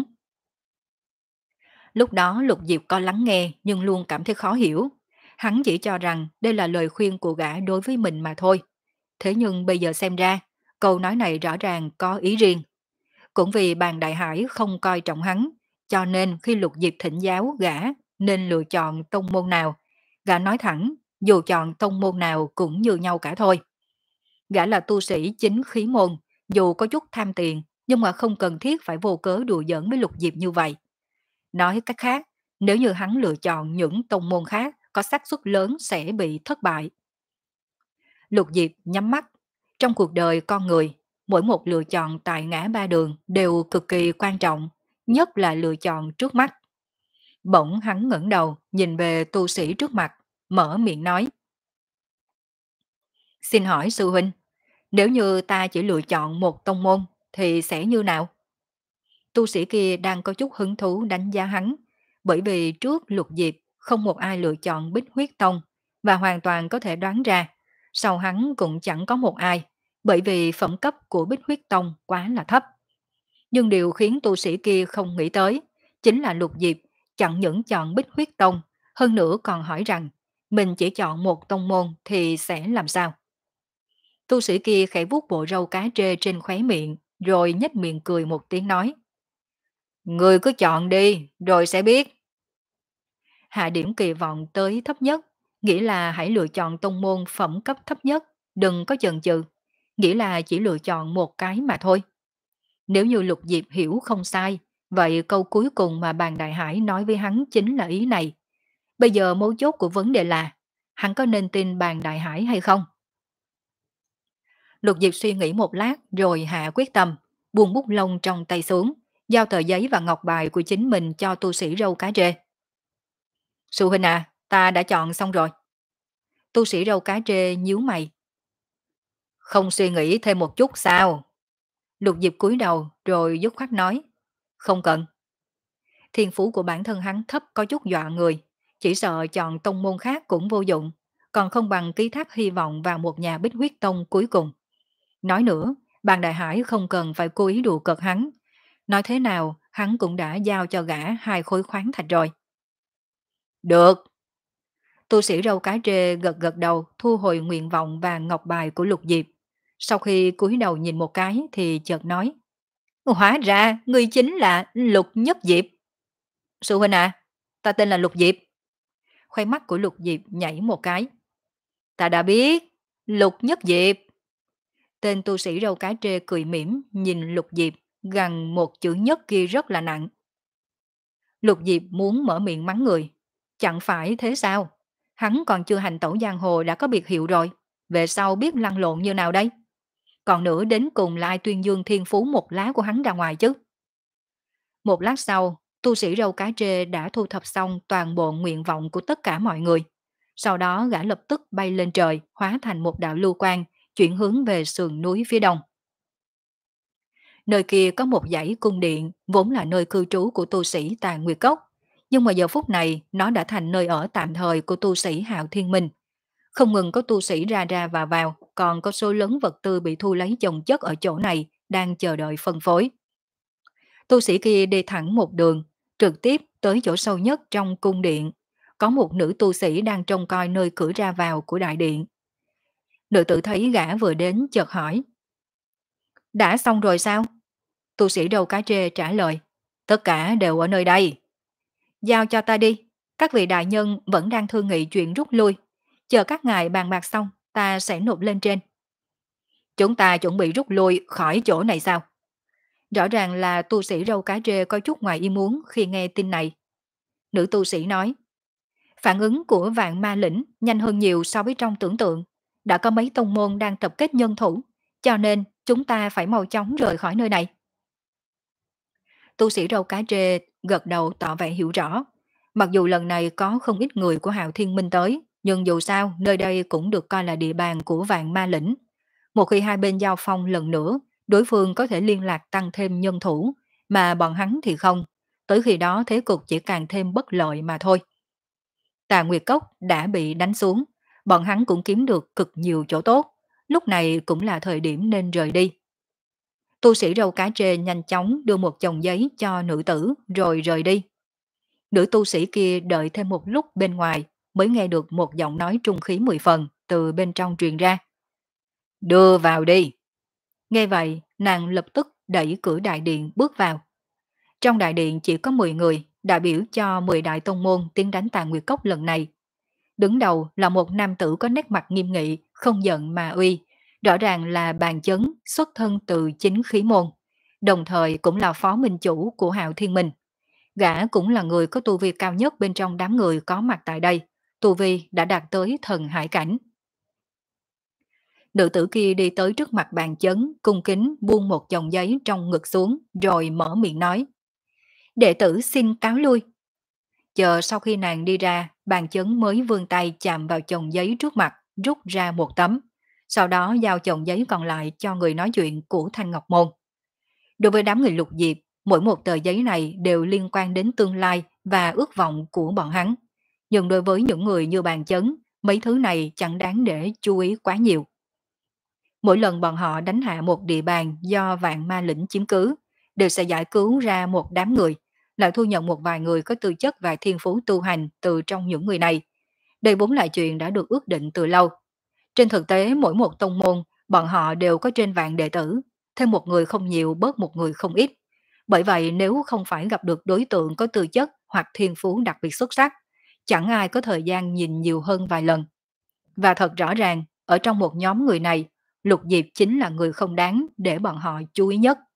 Speaker 1: Lúc đó Lục Diệp có lắng nghe nhưng luôn cảm thấy khó hiểu. Hắn chỉ cho rằng đây là lời khuyên của gã đối với mình mà thôi. Thế nhưng bây giờ xem ra, câu nói này rõ ràng có ý riêng. Cũng vì Bàn Đại Hải không coi trọng hắn, cho nên khi Lục Diệp thỉnh giáo gã nên lựa chọn tông môn nào, gã nói thẳng, dù chọn tông môn nào cũng như nhau cả thôi. Gã là tu sĩ chính khí môn, dù có chút tham tiền, nhưng mà không cần thiết phải vô cớ đùa giỡn với Lục Diệp như vậy. Nói cách khác, nếu như hắn lựa chọn những tông môn khác, có xác suất lớn sẽ bị thất bại. Lục Diệp nhắm mắt. Trong cuộc đời con người, mỗi một lựa chọn tại ngã ba đường đều cực kỳ quan trọng, nhất là lựa chọn trước mắt. Bỗng hắn ngẩng đầu, nhìn về tu sĩ trước mặt, mở miệng nói. Xin hỏi sư huynh, nếu như ta chỉ lựa chọn một tông môn, thì sẽ như nào? Tu sĩ kia đang có chút hứng thú đánh giá hắn, bởi vì trước Lục Diệp không một ai lựa chọn Bích Huyết Tông và hoàn toàn có thể đoán ra, sau hắn cũng chẳng có một ai, bởi vì phẩm cấp của Bích Huyết Tông quá là thấp. Nhưng điều khiến tu sĩ kia không nghĩ tới chính là Lục Diệp chẳng những chọn Bích Huyết Tông, hơn nữa còn hỏi rằng mình chỉ chọn một tông môn thì sẽ làm sao? Tu sĩ kia khẽ vuốt bộ râu cá trê trên khóe miệng, rồi nhếch miệng cười một tiếng nói. Người cứ chọn đi, rồi sẽ biết. Hạ điểm kỳ vọng tới thấp nhất, nghĩa là hãy lựa chọn tông môn phẩm cấp thấp nhất, đừng có chần chừ, nghĩa là chỉ lựa chọn một cái mà thôi. Nếu như Lục Diệp hiểu không sai, vậy câu cuối cùng mà bàn Đại Hải nói với hắn chính là ý này. Bây giờ mấu chốt của vấn đề là, hắn có nên tin bàn Đại Hải hay không? Lục Diệp suy nghĩ một lát rồi hạ quyết tâm, buông bút lông trong tay xuống, giao tờ giấy và ngọc bài của chính mình cho tu sĩ râu cá trê. Sư huynh à, ta đã chọn xong rồi. Tu sĩ râu cá trê nhíu mày. Không suy nghĩ thêm một chút sao? Lục Diệp cúi đầu rồi dứt khoát nói. Không cần. Thiên phú của bản thân hắn thấp có chút dọa người, chỉ sợ chọn tông môn khác cũng vô dụng, còn không bằng ký thác hy vọng vào một nhà Bích Huyết Tông cuối cùng. Nói nữa, bàn Đại Hải không cần phải cố ý đùa cợt hắn. Nói thế nào, hắn cũng đã giao cho gã hai khối khoáng thạch rồi. Được. Tu sĩ râu cá trê gật gật đầu thu hồi nguyện vọng và ngọc bài của Lục Diệp. Sau khi cúi đầu nhìn một cái thì chợt nói. Hóa ra, ngươi chính là Lục Nhất Diệp. Sư huynh à, ta tên là Lục Diệp. Khoai mắt của Lục Diệp nhảy một cái. Ta đã biết, Lục Nhất Diệp. Tên tu sĩ râu cá trê cười mỉm nhìn Lục Diệp, gằn một chữ nhất kia rất là nặng. Lục Diệp muốn mở miệng mắng người. Chẳng phải thế sao? Hắn còn chưa hành tẩu giang hồ đã có biệt hiệu rồi. Về sau biết lăn lộn như nào đây? Còn nữa đến cùng là ai tuyên dương thiên phú một lá của hắn ra ngoài chứ? Một lát sau, tu sĩ râu cá trê đã thu thập xong toàn bộ nguyện vọng của tất cả mọi người. Sau đó gã lập tức bay lên trời, hóa thành một đạo lưu quang, chuyển hướng về sườn núi phía đông. Nơi kia có một dãy cung điện, vốn là nơi cư trú của tu sĩ Tà Nguyệt Cốc. Nhưng mà giờ phút này, nó đã thành nơi ở tạm thời của tu sĩ Hạo Thiên Minh. Không ngừng có tu sĩ ra ra và vào, còn có số lớn vật tư bị thu lấy chồng chất ở chỗ này, đang chờ đợi phân phối. Tu sĩ kia đi thẳng một đường, trực tiếp tới chỗ sâu nhất trong cung điện. Có một nữ tu sĩ đang trông coi nơi cửa ra vào của đại điện. Nữ tử thấy gã vừa đến chợt hỏi. Đã xong rồi sao? Tu sĩ đầu cá trê trả lời. Tất cả đều ở nơi đây. Giao cho ta đi. Các vị đại nhân vẫn đang thương nghị chuyện rút lui. Chờ các ngài bàn bạc xong, ta sẽ nộp lên trên. Chúng ta chuẩn bị rút lui khỏi chỗ này sao? Rõ ràng là tu sĩ râu cá trê có chút ngoài ý muốn khi nghe tin này. Nữ tu sĩ nói. Phản ứng của vạn ma lĩnh nhanh hơn nhiều so với trong tưởng tượng. Đã có mấy tông môn đang tập kết nhân thủ, cho nên chúng ta phải mau chóng rời khỏi nơi này. Tu sĩ râu cá trê gật đầu tỏ vẻ hiểu rõ. Mặc dù lần này có không ít người của Hạo Thiên Minh tới, nhưng dù sao nơi đây cũng được coi là địa bàn của vạn ma lĩnh. Một khi hai bên giao phong lần nữa, đối phương có thể liên lạc tăng thêm nhân thủ, mà bọn hắn thì không. Tới khi đó thế cục chỉ càng thêm bất lợi mà thôi. Tà Nguyệt Cốc đã bị đánh xuống, bọn hắn cũng kiếm được cực nhiều chỗ tốt, lúc này cũng là thời điểm nên rời đi. Tu sĩ râu cá trê nhanh chóng đưa một chồng giấy cho nữ tử rồi rời đi. Nữ tu sĩ kia đợi thêm một lúc bên ngoài mới nghe được một giọng nói trung khí mười phần từ bên trong truyền ra. Đưa vào đi. Nghe vậy, nàng lập tức đẩy cửa đại điện bước vào. Trong đại điện chỉ có mười người, đại biểu cho mười đại tông môn tiến đánh Tà Nguyệt Cốc lần này. Đứng đầu là một nam tử có nét mặt nghiêm nghị, không giận mà uy, rõ ràng là Bàn Chấn xuất thân từ chính khí môn, đồng thời cũng là phó minh chủ của Hạo Thiên Minh. Gã cũng là người có tu vi cao nhất bên trong đám người có mặt tại đây, tu vi đã đạt tới thần hải cảnh. Nữ tử kia đi tới trước mặt Bàn Chấn, cung kính buông một chồng giấy trong ngực xuống, rồi mở miệng nói. Đệ tử xin cáo lui. Chờ sau khi nàng đi ra, Bàn Chấn mới vươn tay chạm vào chồng giấy trước mặt, rút ra một tấm. Sau đó giao chồng giấy còn lại cho người nói chuyện của Thanh Ngọc Môn. Đối với đám người Lục Diệp, mỗi một tờ giấy này đều liên quan đến tương lai và ước vọng của bọn hắn. Nhưng đối với những người như bàn chấn, mấy thứ này chẳng đáng để chú ý quá nhiều. Mỗi lần bọn họ đánh hạ một địa bàn do vạn ma lĩnh chiếm cứ, đều sẽ giải cứu ra một đám người, lại thu nhận một vài người có tư chất và thiên phú tu hành từ trong những người này. Đây vốn là chuyện đã được ước định từ lâu. Trên thực tế, mỗi một tông môn, bọn họ đều có trên vạn đệ tử, thêm một người không nhiều bớt một người không ít. Bởi vậy nếu không phải gặp được đối tượng có tư chất hoặc thiên phú đặc biệt xuất sắc, chẳng ai có thời gian nhìn nhiều hơn vài lần. Và thật rõ ràng, ở trong một nhóm người này, Lục Diệp chính là người không đáng để bọn họ chú ý nhất.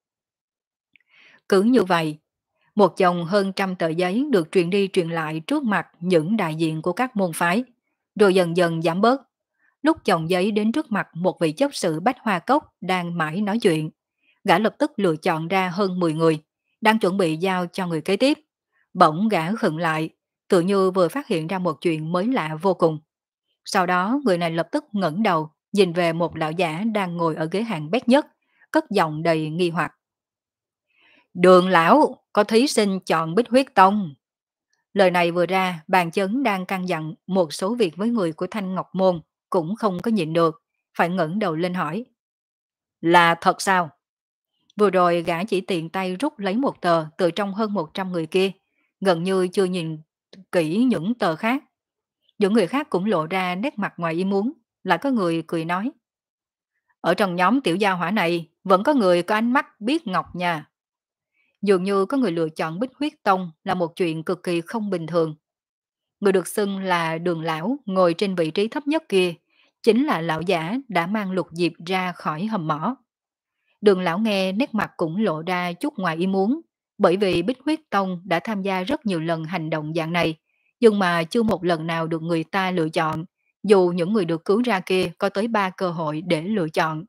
Speaker 1: Cứ như vậy, một chồng hơn trăm tờ giấy được truyền đi truyền lại trước mặt những đại diện của các môn phái, rồi dần dần giảm bớt. Lúc chồng giấy đến trước mặt một vị chấp sự Bách Hoa Cốc đang mãi nói chuyện, gã lập tức lựa chọn ra hơn mười người, đang chuẩn bị giao cho người kế tiếp. Bỗng gã khựng lại, tự như vừa phát hiện ra một chuyện mới lạ vô cùng. Sau đó người này lập tức ngẩng đầu, nhìn về một lão giả đang ngồi ở ghế hàng bét nhất, cất giọng đầy nghi hoặc. Đường lão, có thí sinh chọn Bích Huyết Tông. Lời này vừa ra, bàn chấn đang căn dặn một số việc với người của Thanh Ngọc Môn, cũng không có nhịn được, phải ngẩng đầu lên hỏi. Là thật sao? Vừa rồi gã chỉ tiện tay rút lấy một tờ từ trong hơn một trăm người kia, gần như chưa nhìn kỹ những tờ khác. Những người khác cũng lộ ra nét mặt ngoài ý muốn, lại có người cười nói. Ở trong nhóm tiểu gia hỏa này, vẫn có người có ánh mắt biết ngọc nha. Dường như có người lựa chọn Bích Huyết Tông là một chuyện cực kỳ không bình thường. Người được xưng là Đường Lão ngồi trên vị trí thấp nhất kia, chính là lão giả đã mang Lục Diệp ra khỏi hầm mỏ. Đường Lão nghe nét mặt cũng lộ ra chút ngoài ý muốn, bởi vì Bích Huyết Tông đã tham gia rất nhiều lần hành động dạng này, nhưng mà chưa một lần nào được người ta lựa chọn, dù những người được cứu ra kia có tới ba cơ hội để lựa chọn.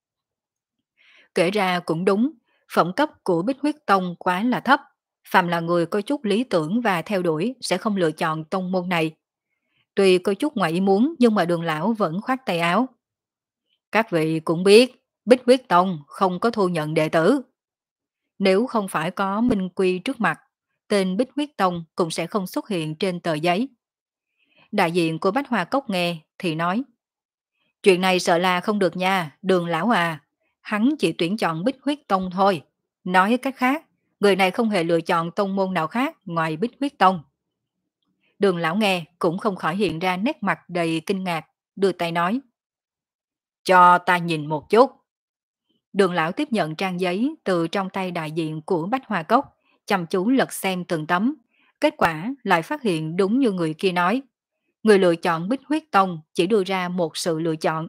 Speaker 1: Kể ra cũng đúng, phẩm cấp của Bích Huyết Tông quá là thấp, phàm là người có chút lý tưởng và theo đuổi sẽ không lựa chọn tông môn này. Tuy có chút ngoài ý muốn nhưng mà Đường Lão vẫn khoát tay áo. Các vị cũng biết, Bích Huyết Tông không có thu nhận đệ tử. Nếu không phải có minh quy trước mặt, tên Bích Huyết Tông cũng sẽ không xuất hiện trên tờ giấy. Đại diện của Bách Hoa Cốc nghe thì nói, chuyện này sợ là không được nha, Đường Lão à, hắn chỉ tuyển chọn Bích Huyết Tông thôi. Nói cách khác, người này không hề lựa chọn tông môn nào khác ngoài Bích Huyết Tông. Đường Lão nghe cũng không khỏi hiện ra nét mặt đầy kinh ngạc, đưa tay nói, cho ta nhìn một chút. Đường Lão tiếp nhận trang giấy từ trong tay đại diện của Bách Hoa Cốc, chăm chú lật xem từng tấm. Kết quả lại phát hiện đúng như người kia nói. Người lựa chọn Bích Huyết Tông chỉ đưa ra một sự lựa chọn.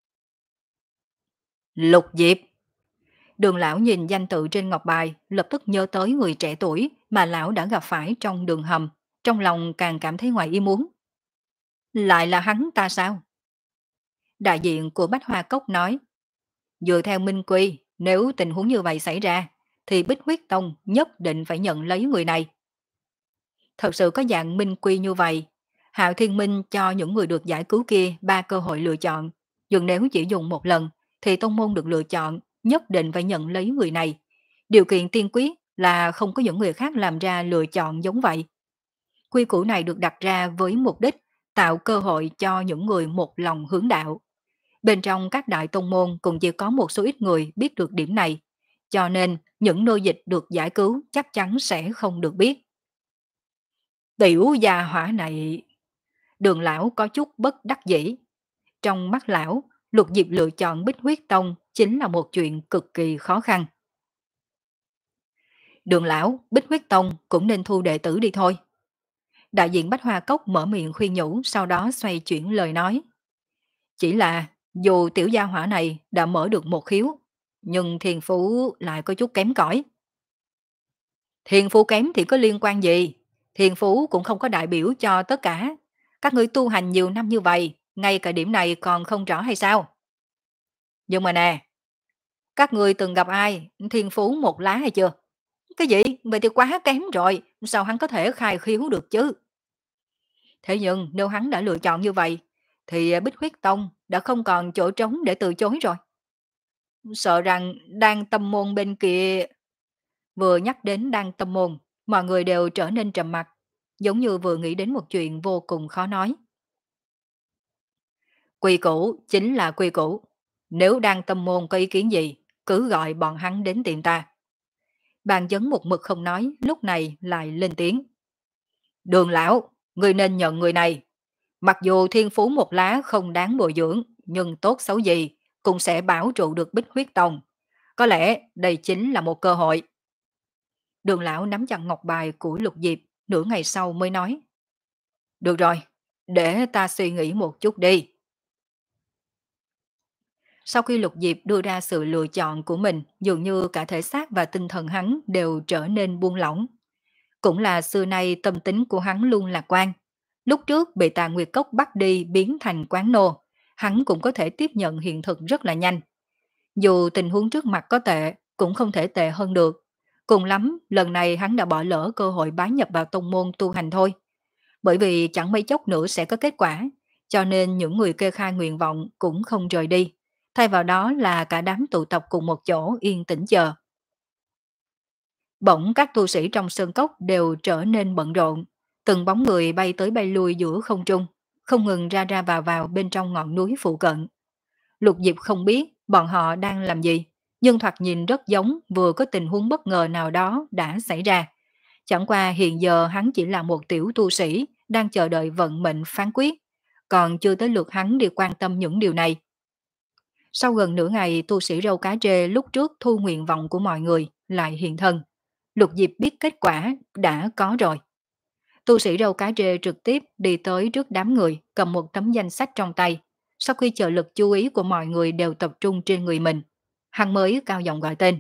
Speaker 1: Lục Diệp. Đường Lão nhìn danh tự trên ngọc bài, lập tức nhớ tới người trẻ tuổi mà Lão đã gặp phải trong đường hầm. Trong lòng càng cảm thấy ngoài ý muốn. Lại là hắn ta sao? Đại diện của Bách Hoa Cốc nói. Dựa theo minh quy, nếu tình huống như vậy xảy ra, thì Bích Huyết Tông nhất định phải nhận lấy người này. Thật sự có dạng minh quy như vậy, Hạo Thiên Minh cho những người được giải cứu kia ba cơ hội lựa chọn, nhưng nếu chỉ dùng một lần, thì tông môn được lựa chọn nhất định phải nhận lấy người này. Điều kiện tiên quyết là không có những người khác làm ra lựa chọn giống vậy. Quy củ này được đặt ra với mục đích tạo cơ hội cho những người một lòng hướng đạo. Bên trong các đại tông môn cũng chỉ có một số ít người biết được điểm này, cho nên những nô dịch được giải cứu chắc chắn sẽ không được biết. Tiểu gia hỏa này... Đường Lão có chút bất đắc dĩ. Trong mắt Lão, Lục Diệp lựa chọn Bích Huyết Tông chính là một chuyện cực kỳ khó khăn. Đường Lão, Bích Huyết Tông cũng nên thu đệ tử đi thôi. Đại diện Bách Hoa Cốc mở miệng khuyên nhủ, sau đó xoay chuyển lời nói. Chỉ là dù tiểu gia hỏa này đã mở được một khiếu, nhưng thiên phú lại có chút kém cỏi. Thiên phú kém thì có liên quan gì? Thiên phú cũng không có đại biểu cho tất cả. Các ngươi tu hành nhiều năm như vậy, ngay cả điểm này còn không rõ hay sao? Nhưng mà nè, các ngươi từng gặp ai thiên phú một lá hay chưa? Cái gì? Vậy thì quá kém rồi, sao hắn có thể khai khiếu được chứ? Thế nhưng nếu hắn đã lựa chọn như vậy, thì Bích Huyết Tông đã không còn chỗ trống để từ chối rồi. Sợ rằng đang tâm môn bên kia. Vừa nhắc đến đang tâm môn, mọi người đều trở nên trầm mặc, giống như vừa nghĩ đến một chuyện vô cùng khó nói. Quy củ chính là quy củ. Nếu đang tâm môn có ý kiến gì, cứ gọi bọn hắn đến tiệm ta. Bàn chấn một mực không nói, lúc này lại lên tiếng. Đường lão, người nên nhận người này. Mặc dù thiên phú một lá không đáng bồi dưỡng, nhưng tốt xấu gì cũng sẽ bảo trụ được Bích Huyết Tông. Có lẽ đây chính là một cơ hội. Đường lão nắm chặt ngọc bài của Lục Diệp, nửa ngày sau mới nói. Được rồi, để ta suy nghĩ một chút đi. Sau khi Lục Diệp đưa ra sự lựa chọn của mình, dường như cả thể xác và tinh thần hắn đều trở nên buông lỏng. Cũng là xưa nay tâm tính của hắn luôn lạc quan. Lúc trước bị Tà Nguyệt Cốc bắt đi biến thành quán nô, hắn cũng có thể tiếp nhận hiện thực rất là nhanh. Dù tình huống trước mặt có tệ, cũng không thể tệ hơn được. Cùng lắm, lần này hắn đã bỏ lỡ cơ hội bái nhập vào tông môn tu hành thôi. Bởi vì chẳng mấy chốc nữa sẽ có kết quả, cho nên những người kê khai nguyện vọng cũng không rời đi. Thay vào đó là cả đám tụ tập cùng một chỗ yên tĩnh chờ. Bỗng các tu sĩ trong sơn cốc đều trở nên bận rộn, từng bóng người bay tới bay lui giữa không trung, không ngừng ra ra vào vào bên trong ngọn núi phụ cận. Lục Diệp không biết bọn họ đang làm gì, nhưng thoạt nhìn rất giống vừa có tình huống bất ngờ nào đó đã xảy ra. Chẳng qua hiện giờ hắn chỉ là một tiểu tu sĩ đang chờ đợi vận mệnh phán quyết, còn chưa tới lượt hắn đi quan tâm những điều này. Sau gần nửa ngày, tu sĩ râu cá trê lúc trước thu nguyện vọng của mọi người lại hiện thân. Lục Diệp biết kết quả đã có rồi. Tu sĩ râu cá trê trực tiếp đi tới trước đám người, cầm một tấm danh sách trong tay. Sau khi chờ lực chú ý của mọi người đều tập trung trên người mình, hắn mới cao giọng gọi tên.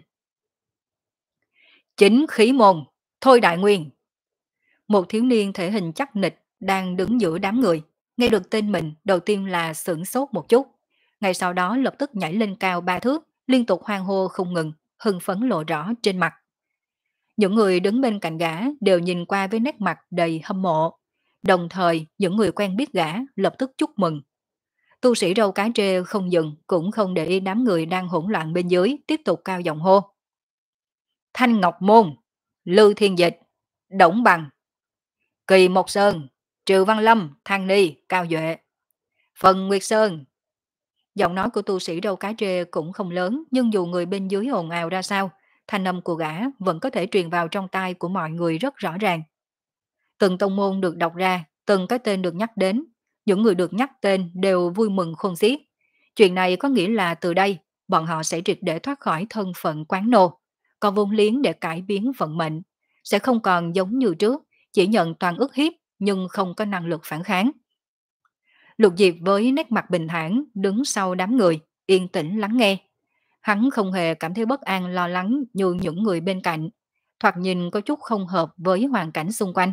Speaker 1: Chính khí môn, Thôi Đại Nguyên. Một thiếu niên thể hình chắc nịch đang đứng giữa đám người. Nghe được tên mình, đầu tiên là sửng sốt một chút. Ngay sau đó lập tức nhảy lên cao ba thước, liên tục hoang hô không ngừng, hưng phấn lộ rõ trên mặt. Những người đứng bên cạnh gã đều nhìn qua với nét mặt đầy hâm mộ. Đồng thời, những người quen biết gã lập tức chúc mừng. Tu sĩ râu cá trê không dừng, cũng không để ý đám người đang hỗn loạn bên dưới, tiếp tục cao giọng hô. Thanh Ngọc Môn, Lư Thiên Dịch, Đổng Bằng, Kỳ Mộc Sơn, Trừ Văn Lâm, Thang Ni, Cao Duệ, Phần Nguyệt Sơn. Giọng nói của tu sĩ râu cá trê cũng không lớn, nhưng dù người bên dưới ồn ào ra sao, thanh âm của gã vẫn có thể truyền vào trong tai của mọi người rất rõ ràng. Từng tông môn được đọc ra, từng cái tên được nhắc đến, những người được nhắc tên đều vui mừng khôn xiết. Chuyện này có nghĩa là từ đây, bọn họ sẽ triệt để thoát khỏi thân phận quán nô, có vốn liếng để cải biến vận mệnh, sẽ không còn giống như trước, chỉ nhận toàn ức hiếp nhưng không có năng lực phản kháng. Lục Diệp với nét mặt bình thản đứng sau đám người, yên tĩnh lắng nghe. Hắn không hề cảm thấy bất an lo lắng như những người bên cạnh, thoạt nhìn có chút không hợp với hoàn cảnh xung quanh.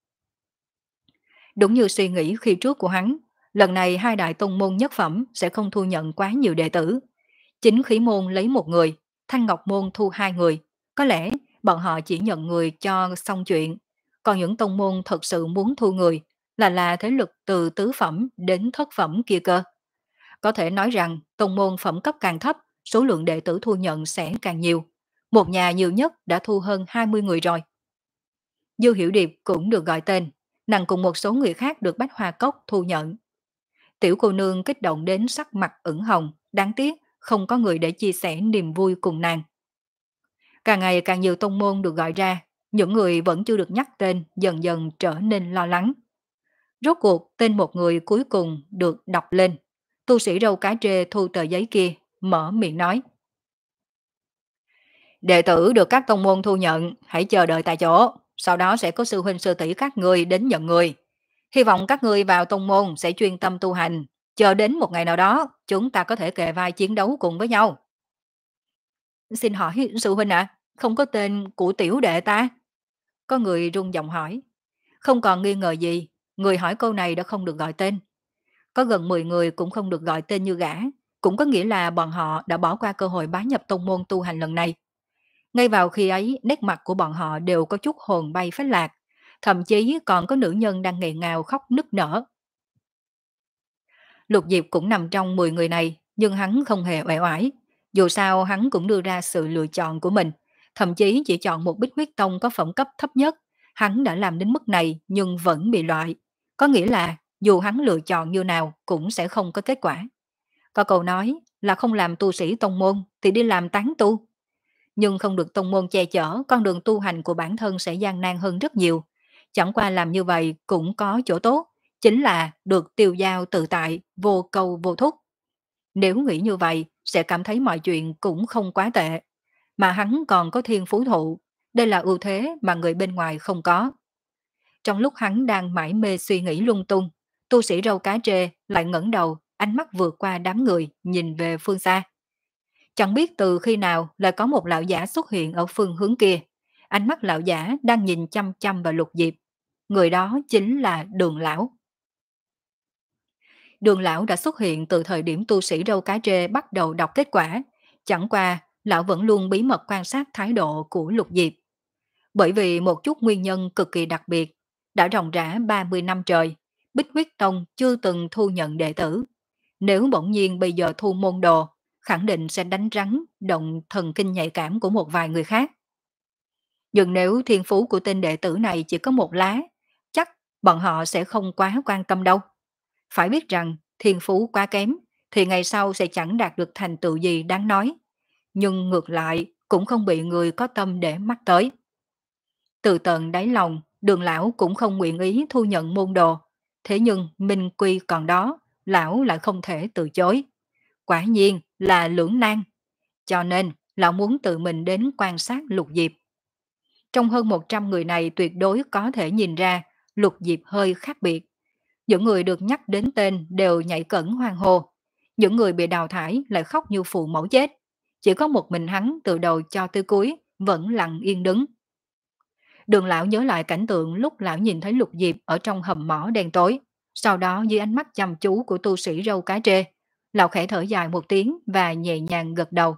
Speaker 1: Đúng như suy nghĩ khi trước của hắn, lần này hai đại tông môn nhất phẩm sẽ không thu nhận quá nhiều đệ tử. Chính khí môn lấy một người, Thanh Ngọc môn thu hai người. Có lẽ bọn họ chỉ nhận người cho xong chuyện. Còn những tông môn thật sự muốn thu người là là thế lực từ tứ phẩm đến thất phẩm kia cơ. Có thể nói rằng tông môn phẩm cấp càng thấp, số lượng đệ tử thu nhận sẽ càng nhiều. Một nhà nhiều nhất đã thu hơn hai mươi người rồi. Dư Hiểu Điệp cũng được gọi tên, nàng cùng một số người khác được Bách Hoa Cốc thu nhận. Tiểu cô nương kích động đến sắc mặt ửng hồng, đáng tiếc không có người để chia sẻ niềm vui cùng nàng. Càng ngày càng nhiều tông môn được gọi ra, những người vẫn chưa được nhắc tên dần dần trở nên lo lắng. Rốt cuộc tên một người cuối cùng được đọc lên. Tu sĩ râu cá trê thu tờ giấy kia, mở miệng nói. Đệ tử được các tông môn thu nhận, hãy chờ đợi tại chỗ, sau đó sẽ có sư huynh sư tỷ các người đến nhận người. Hy vọng các người vào tông môn sẽ chuyên tâm tu hành, chờ đến một ngày nào đó, chúng ta có thể kề vai chiến đấu cùng với nhau. Xin hỏi sư huynh ạ, không có tên của tiểu đệ ta? Có người rung giọng hỏi. Không còn nghi ngờ gì, người hỏi câu này đã không được gọi tên. Có gần mười người cũng không được gọi tên như gã, cũng có nghĩa là bọn họ đã bỏ qua cơ hội bái nhập tông môn tu hành lần này. Ngay vào khi ấy, nét mặt của bọn họ đều có chút hồn bay phách lạc, thậm chí còn có nữ nhân đang nghẹn ngào khóc nức nở. Lục Diệp cũng nằm trong mười người này, nhưng hắn không hề uể oải. Dù sao hắn cũng đưa ra sự lựa chọn của mình, thậm chí chỉ chọn một Bích Huyết Tông có phẩm cấp thấp nhất. Hắn đã làm đến mức này nhưng vẫn bị loại. Có nghĩa là dù hắn lựa chọn như nào cũng sẽ không có kết quả. Có câu nói là không làm tu sĩ tông môn thì đi làm tán tu. Nhưng không được tông môn che chở, con đường tu hành của bản thân sẽ gian nan hơn rất nhiều. Chẳng qua làm như vậy cũng có chỗ tốt, chính là được tiêu dao tự tại, vô cầu vô thúc. Nếu nghĩ như vậy, sẽ cảm thấy mọi chuyện cũng không quá tệ. Mà hắn còn có thiên phú thụ, đây là ưu thế mà người bên ngoài không có. Trong lúc hắn đang mải mê suy nghĩ lung tung, tu sĩ râu cá trê lại ngẩng đầu, ánh mắt vượt qua đám người, nhìn về phương xa. Chẳng biết từ khi nào lại có một lão giả xuất hiện ở phương hướng kia. Ánh mắt lão giả đang nhìn chăm chăm vào Lục Diệp. Người đó chính là Đường Lão. Đường Lão đã xuất hiện từ thời điểm tu sĩ râu cá trê bắt đầu đọc kết quả. Chẳng qua, lão vẫn luôn bí mật quan sát thái độ của Lục Diệp. Bởi vì một chút nguyên nhân cực kỳ đặc biệt, đã ròng rã ba mươi năm trời, Bích Huyết Tông chưa từng thu nhận đệ tử. Nếu bỗng nhiên bây giờ thu môn đồ, khẳng định sẽ đánh rắn, động thần kinh nhạy cảm của một vài người khác. Nhưng nếu thiên phú của tên đệ tử này chỉ có một lá, chắc bọn họ sẽ không quá quan tâm đâu. Phải biết rằng thiên phú quá kém, thì ngày sau sẽ chẳng đạt được thành tựu gì đáng nói. Nhưng ngược lại cũng không bị người có tâm để mắt tới. Từ tận đáy lòng, Đường lão cũng không nguyện ý thu nhận môn đồ. Thế nhưng minh quy còn đó, lão lại không thể từ chối. Quả nhiên là lưỡng nan. Cho nên, lão muốn tự mình đến quan sát Lục Diệp. Trong hơn một trăm người này tuyệt đối có thể nhìn ra Lục Diệp hơi khác biệt. Những người được nhắc đến tên đều nhảy cẫng hoang hô. Những người bị đào thải lại khóc như phụ mẫu chết. Chỉ có một mình hắn từ đầu cho tới cuối vẫn lặng yên đứng. Đường lão nhớ lại cảnh tượng lúc lão nhìn thấy Lục Diệp ở trong hầm mỏ đen tối. Sau đó dưới ánh mắt chăm chú của tu sĩ râu cá trê, lão khẽ thở dài một tiếng và nhẹ nhàng gật đầu.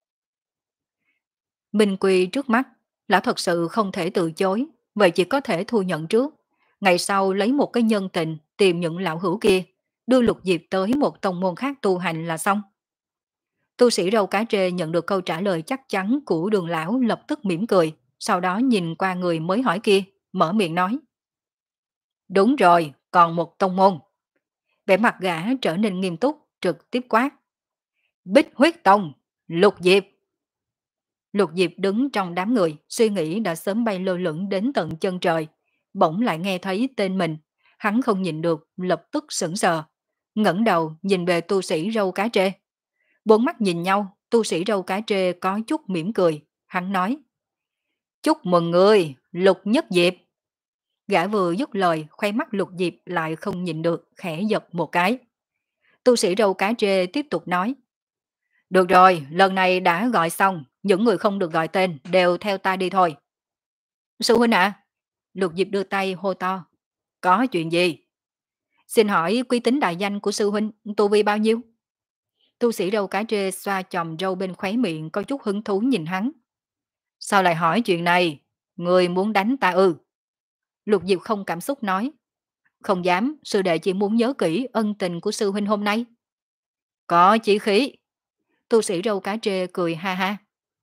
Speaker 1: Minh quy trước mắt, lão thật sự không thể từ chối, vậy chỉ có thể thu nhận trước. Ngày sau lấy một cái nhân tình tìm những lão hữu kia, đưa Lục Diệp tới một tông môn khác tu hành là xong. Tu sĩ râu cá trê nhận được câu trả lời chắc chắn của Đường lão lập tức mỉm cười, sau đó nhìn qua người mới hỏi kia, mở miệng nói. Đúng rồi, còn một tông môn. Vẻ mặt gã trở nên nghiêm túc, trực tiếp quát. Bích Huyết Tông, Lục Diệp. Lục Diệp đứng trong đám người, suy nghĩ đã sớm bay lơ lửng đến tận chân trời. Bỗng lại nghe thấy tên mình, hắn không nhìn được, lập tức sững sờ. Ngẩng đầu nhìn về tu sĩ râu cá trê. Bốn mắt nhìn nhau, tu sĩ râu cá trê có chút mỉm cười. Hắn nói. Chúc mừng người, Lục Nhất Diệp. Gã vừa dứt lời, khoe mắt Lục Diệp lại không nhìn được, khẽ giật một cái. Tu sĩ râu cá trê tiếp tục nói. Được rồi, lần này đã gọi xong, những người không được gọi tên đều theo ta đi thôi. Sư huynh ạ. À? Lục Diệp đưa tay hô to. Có chuyện gì? Xin hỏi uy tín đại danh của sư huynh, tu vi bao nhiêu? Tu sĩ râu cá trê xoa chòm râu bên khóe miệng có chút hứng thú nhìn hắn. Sao lại hỏi chuyện này? Người muốn đánh ta ư? Lục Diệp không cảm xúc nói. Không dám, sư đệ chỉ muốn nhớ kỹ ân tình của sư huynh hôm nay. Có chí khí. Tu sĩ râu cá trê cười ha ha.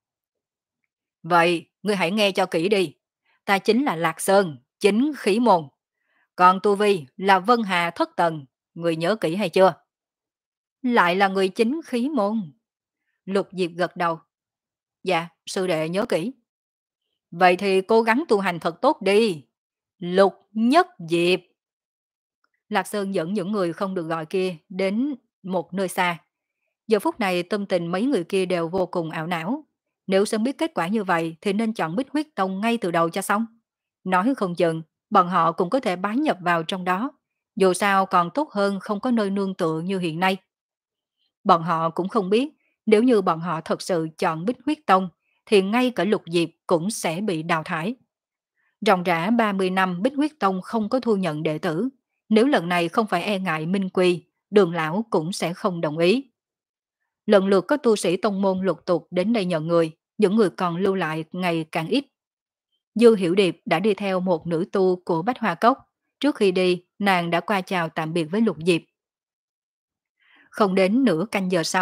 Speaker 1: Vậy, ngươi hãy nghe cho kỹ đi. Ta chính là Lạc Sơn, chính khí môn. Còn tu vi là Vân Hà thất tầng. Ngươi nhớ kỹ hay chưa? Lại là người chính khí môn. Lục Diệp gật đầu. Dạ, sư đệ nhớ kỹ. Vậy thì cố gắng tu hành thật tốt đi. Lục Nhất Diệp. Lạc Sơn dẫn những người không được gọi kia đến một nơi xa. Giờ phút này tâm tình mấy người kia đều vô cùng ảo não. Nếu sớm biết kết quả như vậy thì nên chọn Bích Huyết Tông ngay từ đầu cho xong. Nói không chừng, bọn họ cũng có thể bái nhập vào trong đó. Dù sao còn tốt hơn không có nơi nương tựa như hiện nay. Bọn họ cũng không biết, nếu như bọn họ thật sự chọn Bích Huyết Tông, thì ngay cả Lục Diệp cũng sẽ bị đào thải. Ròng rã ba mươi năm Bích Huyết Tông không có thu nhận đệ tử. Nếu lần này không phải e ngại minh quy, Đường lão cũng sẽ không đồng ý. Lần lượt có tu sĩ tông môn lục tục đến đây nhận người, những người còn lưu lại ngày càng ít. Dư Hiểu Điệp đã đi theo một nữ tu của Bách Hoa Cốc. Trước khi đi, nàng đã qua chào tạm biệt với Lục Diệp. Không đến nửa canh giờ sau,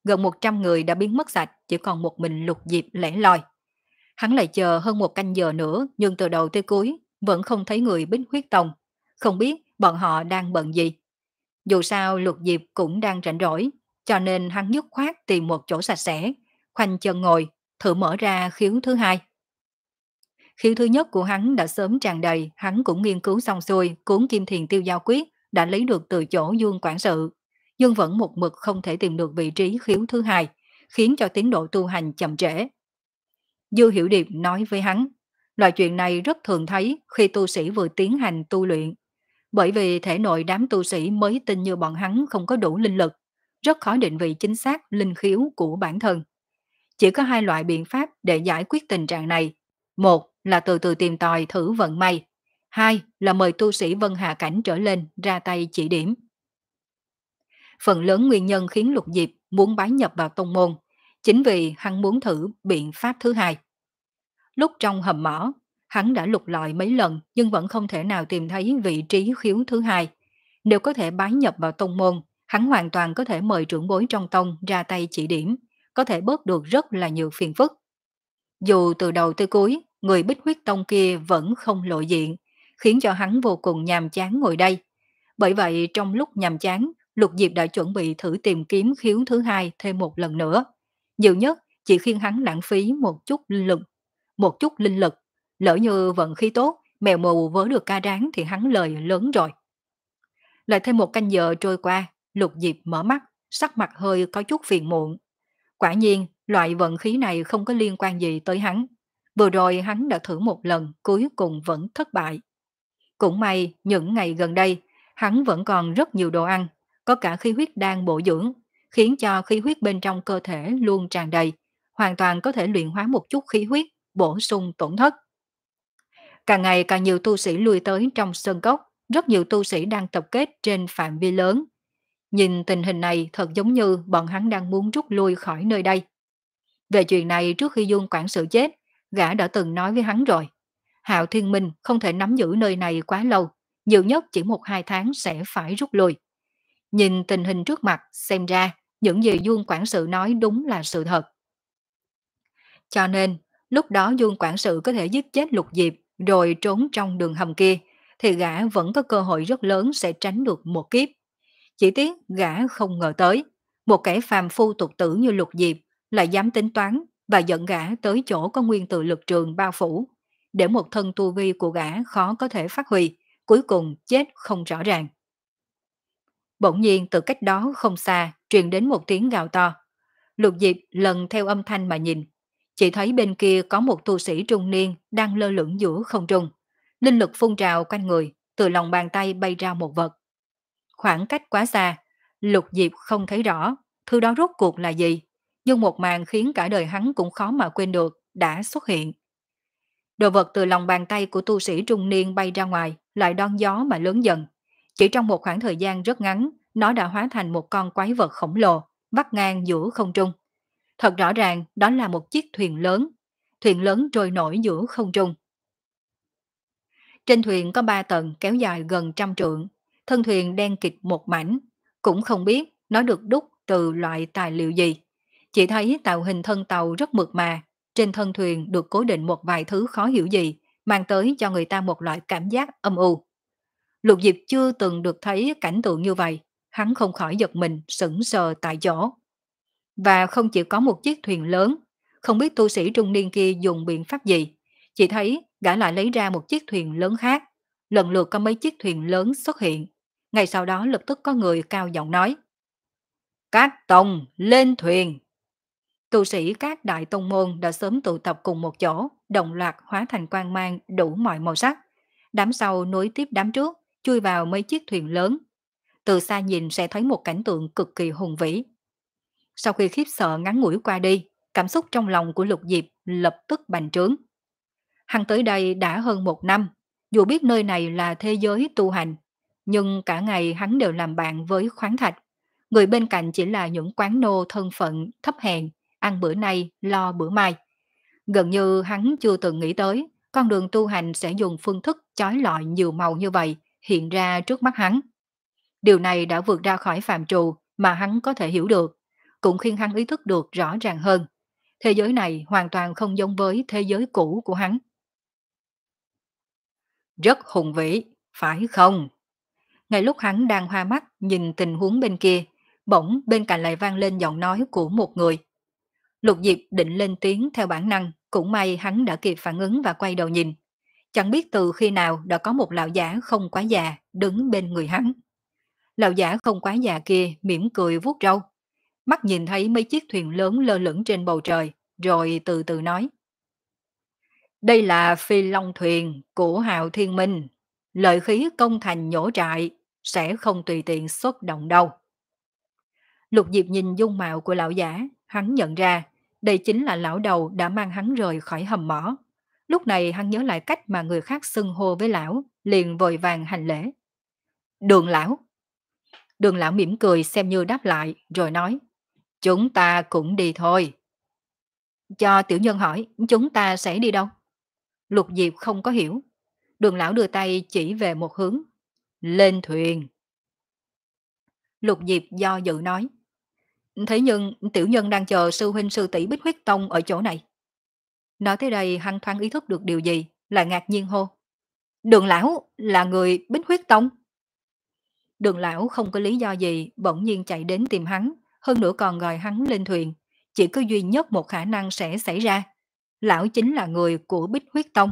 Speaker 1: gần một trăm người đã biến mất sạch, chỉ còn một mình Lục Diệp lẻ loi. Hắn lại chờ hơn một canh giờ nữa, nhưng từ đầu tới cuối vẫn không thấy người Bích Huyết Tông. Không biết bọn họ đang bận gì. Dù sao Lục Diệp cũng đang rảnh rỗi, cho nên hắn dứt khoát tìm một chỗ sạch sẽ, khoanh chân ngồi, thử mở ra khiếu thứ hai. Khiếu thứ nhất của hắn đã sớm tràn đầy, hắn cũng nghiên cứu xong xuôi, cuốn Kim Thiền Tiêu Giao Quyết đã lấy được từ chỗ Dương quản sự, nhưng vẫn một mực không thể tìm được vị trí khiếu thứ hai, khiến cho tiến độ tu hành chậm trễ. Dư Hiểu Điệp nói với hắn, loại chuyện này rất thường thấy khi tu sĩ vừa tiến hành tu luyện, bởi vì thể nội đám tu sĩ mới tinh như bọn hắn không có đủ linh lực, rất khó định vị chính xác linh khiếu của bản thân. Chỉ có hai loại biện pháp để giải quyết tình trạng này. Một là từ từ tìm tòi thử vận may. Hai là mời tu sĩ Vân Hà Cảnh trở lên ra tay chỉ điểm. Phần lớn nguyên nhân khiến Lục Diệp muốn bái nhập vào tông môn, chính vì hắn muốn thử biện pháp thứ hai. Lúc trong hầm mỏ, hắn đã lục lọi mấy lần nhưng vẫn không thể nào tìm thấy vị trí khiếu thứ hai. Nếu có thể bái nhập vào tông môn, hắn hoàn toàn có thể mời trưởng bối trong tông ra tay chỉ điểm, có thể bớt được rất là nhiều phiền phức. Dù từ đầu tới cuối, người Bích Huyết Tông kia vẫn không lộ diện, khiến cho hắn vô cùng nhàm chán ngồi đây. Bởi vậy trong lúc nhàm chán, Lục Diệp đã chuẩn bị thử tìm kiếm khiếu thứ hai thêm một lần nữa. Nhiều nhất chỉ khiến hắn lãng phí một chút linh lực. Một chút linh lực, lỡ như vận khí tốt, mèo mù vớ được ca rán thì hắn lời lớn rồi. Lại thêm một canh giờ trôi qua, Lục Diệp mở mắt, sắc mặt hơi có chút phiền muộn. Quả nhiên, loại vận khí này không có liên quan gì tới hắn. Vừa rồi hắn đã thử một lần, cuối cùng vẫn thất bại. Cũng may, những ngày gần đây, hắn vẫn còn rất nhiều đồ ăn, có cả khí huyết đang bổ dưỡng, khiến cho khí huyết bên trong cơ thể luôn tràn đầy, hoàn toàn có thể luyện hóa một chút khí huyết, bổ sung tổn thất. Càng ngày càng nhiều tu sĩ lui tới trong sơn cốc, rất nhiều tu sĩ đang tập kết trên phạm vi lớn. Nhìn tình hình này thật giống như bọn hắn đang muốn rút lui khỏi nơi đây. Về chuyện này trước khi Dương quản sự chết, gã đã từng nói với hắn rồi. Hạo Thiên Minh không thể nắm giữ nơi này quá lâu, nhiều nhất chỉ một hai tháng sẽ phải rút lui. Nhìn tình hình trước mặt, xem ra những gì Dương quản sự nói đúng là sự thật. Cho nên, lúc đó Dương quản sự có thể giết chết Lục Diệp rồi trốn trong đường hầm kia, thì gã vẫn có cơ hội rất lớn sẽ tránh được một kiếp. Chỉ tiếc gã không ngờ tới, một kẻ phàm phu tục tử như Lục Diệp lại dám tính toán và dẫn gã tới chỗ có nguyên tử lực trường bao phủ, để một thân tu vi của gã khó có thể phát huy, cuối cùng chết không rõ ràng. Bỗng nhiên từ cách đó không xa truyền đến một tiếng gào to. Lục Diệp lần theo âm thanh mà nhìn, chỉ thấy bên kia có một tu sĩ trung niên đang lơ lửng giữa không trung. Linh lực phun trào quanh người, từ lòng bàn tay bay ra một vật. Khoảng cách quá xa, Lục Diệp không thấy rõ thứ đó rốt cuộc là gì, nhưng một màn khiến cả đời hắn cũng khó mà quên được đã xuất hiện. Đồ vật từ lòng bàn tay của tu sĩ trung niên bay ra ngoài, lại đón gió mà lớn dần. Chỉ trong một khoảng thời gian rất ngắn, nó đã hóa thành một con quái vật khổng lồ, vắt ngang giữa không trung. Thật rõ ràng đó là một chiếc thuyền lớn, thuyền lớn trôi nổi giữa không trung. Trên thuyền có ba tầng kéo dài gần trăm trượng, thân thuyền đen kịt một mảnh, cũng không biết nó được đúc từ loại tài liệu gì. Chỉ thấy tạo hình thân tàu rất mượt mà, trên thân thuyền được cố định một vài thứ khó hiểu gì, mang tới cho người ta một loại cảm giác âm u. Lục Diệp chưa từng được thấy cảnh tượng như vậy, hắn không khỏi giật mình, sững sờ tại chỗ. Và không chỉ có một chiếc thuyền lớn, không biết tu sĩ trung niên kia dùng biện pháp gì, chỉ thấy gã lại lấy ra một chiếc thuyền lớn khác, lần lượt có mấy chiếc thuyền lớn xuất hiện. Ngay sau đó lập tức có người cao giọng nói: Các tông lên thuyền! Tu sĩ các đại tông môn đã sớm tụ tập cùng một chỗ, đồng loạt hóa thành quang mang đủ mọi màu sắc. Đám sau nối tiếp đám trước, chui vào mấy chiếc thuyền lớn. Từ xa nhìn sẽ thấy một cảnh tượng cực kỳ hùng vĩ. Sau khi khiếp sợ ngắn ngủi qua đi, cảm xúc trong lòng của Lục Diệp lập tức bành trướng. Hắn tới đây đã hơn một năm, dù biết nơi này là thế giới tu hành, nhưng cả ngày hắn đều làm bạn với khoáng thạch. Người bên cạnh chỉ là những quán nô thân phận thấp hèn, ăn bữa nay lo bữa mai. Gần như hắn chưa từng nghĩ tới con đường tu hành sẽ dùng phương thức chói lọi nhiều màu như vậy hiện ra trước mắt hắn. Điều này đã vượt ra khỏi phạm trù mà hắn có thể hiểu được. cũng khiến hắn ý thức được rõ ràng hơn. Thế giới này hoàn toàn không giống với thế giới cũ của hắn. Rất hùng vĩ, phải không? Ngay lúc hắn đang hoa mắt nhìn tình huống bên kia, bỗng bên cạnh lại vang lên giọng nói của một người. Lục Diệp định lên tiếng theo bản năng, cũng may hắn đã kịp phản ứng và quay đầu nhìn. Chẳng biết từ khi nào đã có một lão giả không quá già đứng bên người hắn. Lão giả không quá già kia mỉm cười vuốt râu, mắt nhìn thấy mấy chiếc thuyền lớn lơ lửng trên bầu trời, rồi từ từ nói. Đây là phi long thuyền của Hào Thiên Minh. Lợi khí công thành nhổ trại, sẽ không tùy tiện xuất động đâu. Lục Diệp nhìn dung mạo của lão giả, hắn nhận ra đây chính là lão đầu đã mang hắn rời khỏi hầm mỏ. Lúc này hắn nhớ lại cách mà người khác xưng hô với lão, liền vội vàng hành lễ. Đường lão. Đường lão mỉm cười xem như đáp lại, rồi nói. Chúng ta cũng đi thôi. Cho tiểu nhân hỏi, chúng ta sẽ đi đâu? Lục Diệp không có hiểu. Đường lão đưa tay chỉ về một hướng. Lên thuyền. Lục Diệp do dự nói. Thế nhưng tiểu nhân đang chờ sư huynh sư tỷ Bích Huyết Tông ở chỗ này. Nói tới đây hắn thoáng ý thức được điều gì, lại ngạc nhiên hô. Đường lão là người Bích Huyết Tông. Đường lão không có lý do gì bỗng nhiên chạy đến tìm hắn, hơn nữa còn gọi hắn lên thuyền. Chỉ có duy nhất một khả năng sẽ xảy ra. Lão chính là người của Bích Huyết Tông.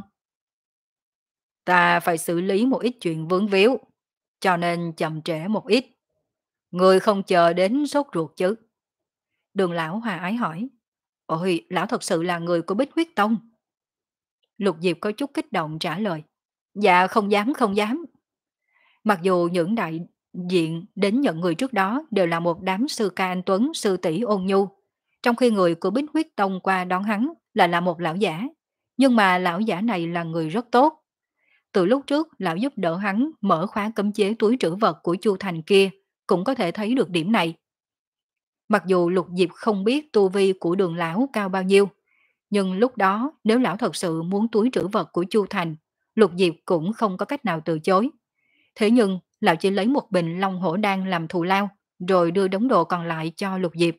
Speaker 1: Ta phải xử lý một ít chuyện vướng víu, cho nên chậm trễ một ít. Người không chờ đến sốt ruột chứ? Đường lão hòa ái hỏi. Ôi, lão thật sự là người của Bích Huyết Tông. Lục Diệp có chút kích động trả lời. Dạ không dám không dám. Mặc dù những đại diện đến nhận người trước đó đều là một đám sư ca anh Tuấn, sư tỷ ôn nhu. Trong khi người của Bích Huyết Tông qua đón hắn là là một lão giả. Nhưng mà lão giả này là người rất tốt. Từ lúc trước lão giúp đỡ hắn mở khóa cấm chế túi trữ vật của Chu Thành kia, cũng có thể thấy được điểm này. Mặc dù Lục Diệp không biết tu vi của đường lão cao bao nhiêu, nhưng lúc đó nếu lão thật sự muốn túi trữ vật của Chu Thành, Lục Diệp cũng không có cách nào từ chối. Thế nhưng lão chỉ lấy một bình long hổ đan làm thù lao, rồi đưa đống đồ còn lại cho Lục Diệp.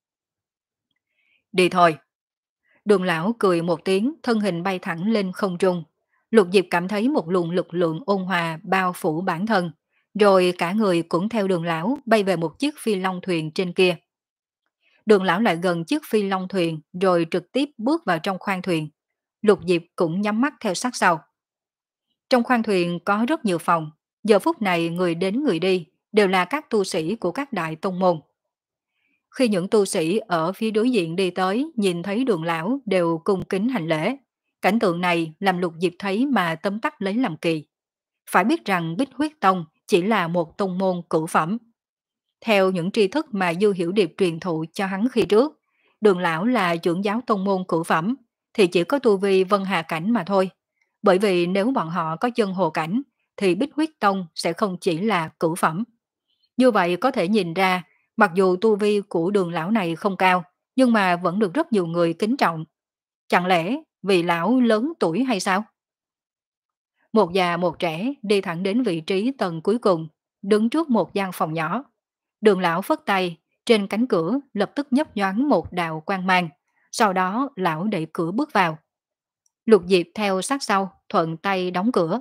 Speaker 1: Đi thôi. Đường lão cười một tiếng, thân hình bay thẳng lên không trung. Lục Diệp cảm thấy một luồng lực lượng ôn hòa bao phủ bản thân, rồi cả người cũng theo đường lão bay về một chiếc phi long thuyền trên kia. Đường lão lại gần chiếc phi long thuyền rồi trực tiếp bước vào trong khoang thuyền. Lục Diệp cũng nhắm mắt theo sát sau. Trong khoang thuyền có rất nhiều phòng, giờ phút này người đến người đi đều là các tu sĩ của các đại tông môn. Khi những tu sĩ ở phía đối diện đi tới nhìn thấy đường lão đều cung kính hành lễ. Cảnh tượng này làm Lục Diệp thấy mà tấm tắc lấy làm kỳ. Phải biết rằng Bích Huyết Tông chỉ là một tông môn cửu phẩm. Theo những tri thức mà Dư Hiểu Điệp truyền thụ cho hắn khi trước, đường lão là trưởng giáo tông môn cửu phẩm, thì chỉ có tu vi vân hà cảnh mà thôi. Bởi vì nếu bọn họ có chân hồ cảnh, thì Bích Huyết Tông sẽ không chỉ là cửu phẩm. Như vậy có thể nhìn ra, mặc dù tu vi của đường lão này không cao, nhưng mà vẫn được rất nhiều người kính trọng. Chẳng lẽ vì lão lớn tuổi hay sao? Một già một trẻ đi thẳng đến vị trí tầng cuối cùng, đứng trước một gian phòng nhỏ. Đường lão phất tay, trên cánh cửa lập tức nhấp nhoáng một đạo quang mang. Sau đó lão đẩy cửa bước vào. Lục Diệp theo sát sau, thuận tay đóng cửa.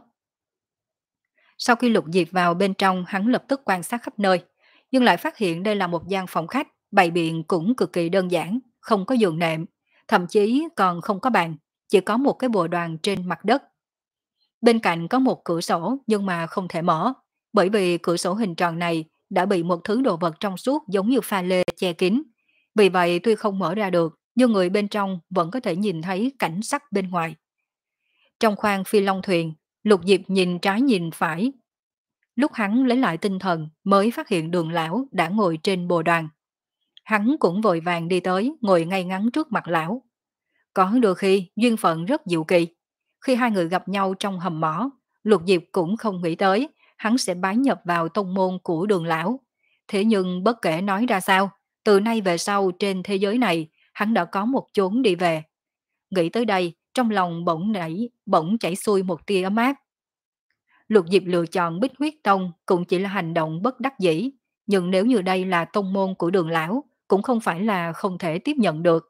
Speaker 1: Sau khi Lục Diệp vào bên trong, hắn lập tức quan sát khắp nơi, nhưng lại phát hiện đây là một gian phòng khách, bày biện cũng cực kỳ đơn giản, không có giường nệm, thậm chí còn không có bàn, chỉ có một cái bồ đoàn trên mặt đất. Bên cạnh có một cửa sổ nhưng mà không thể mở, bởi vì cửa sổ hình tròn này đã bị một thứ đồ vật trong suốt giống như pha lê che kín. Vì vậy tuy không mở ra được, nhưng người bên trong vẫn có thể nhìn thấy cảnh sắc bên ngoài. Trong khoang phi long thuyền, Lục Diệp nhìn trái nhìn phải. Lúc hắn lấy lại tinh thần mới phát hiện đường lão đã ngồi trên bồ đoàn. Hắn cũng vội vàng đi tới, ngồi ngay ngắn trước mặt lão. Có đôi khi duyên phận rất diệu kỳ. Khi hai người gặp nhau trong hầm mỏ, Lục Diệp cũng không nghĩ tới hắn sẽ bái nhập vào tông môn của đường lão. Thế nhưng bất kể nói ra sao, từ nay về sau trên thế giới này, hắn đã có một chốn đi về. Nghĩ tới đây, trong lòng bỗng nảy, bỗng chảy xuôi một tia ấm áp. Lục Diệp lựa chọn Bích Huyết Tông cũng chỉ là hành động bất đắc dĩ, nhưng nếu như đây là tông môn của đường lão, cũng không phải là không thể tiếp nhận được.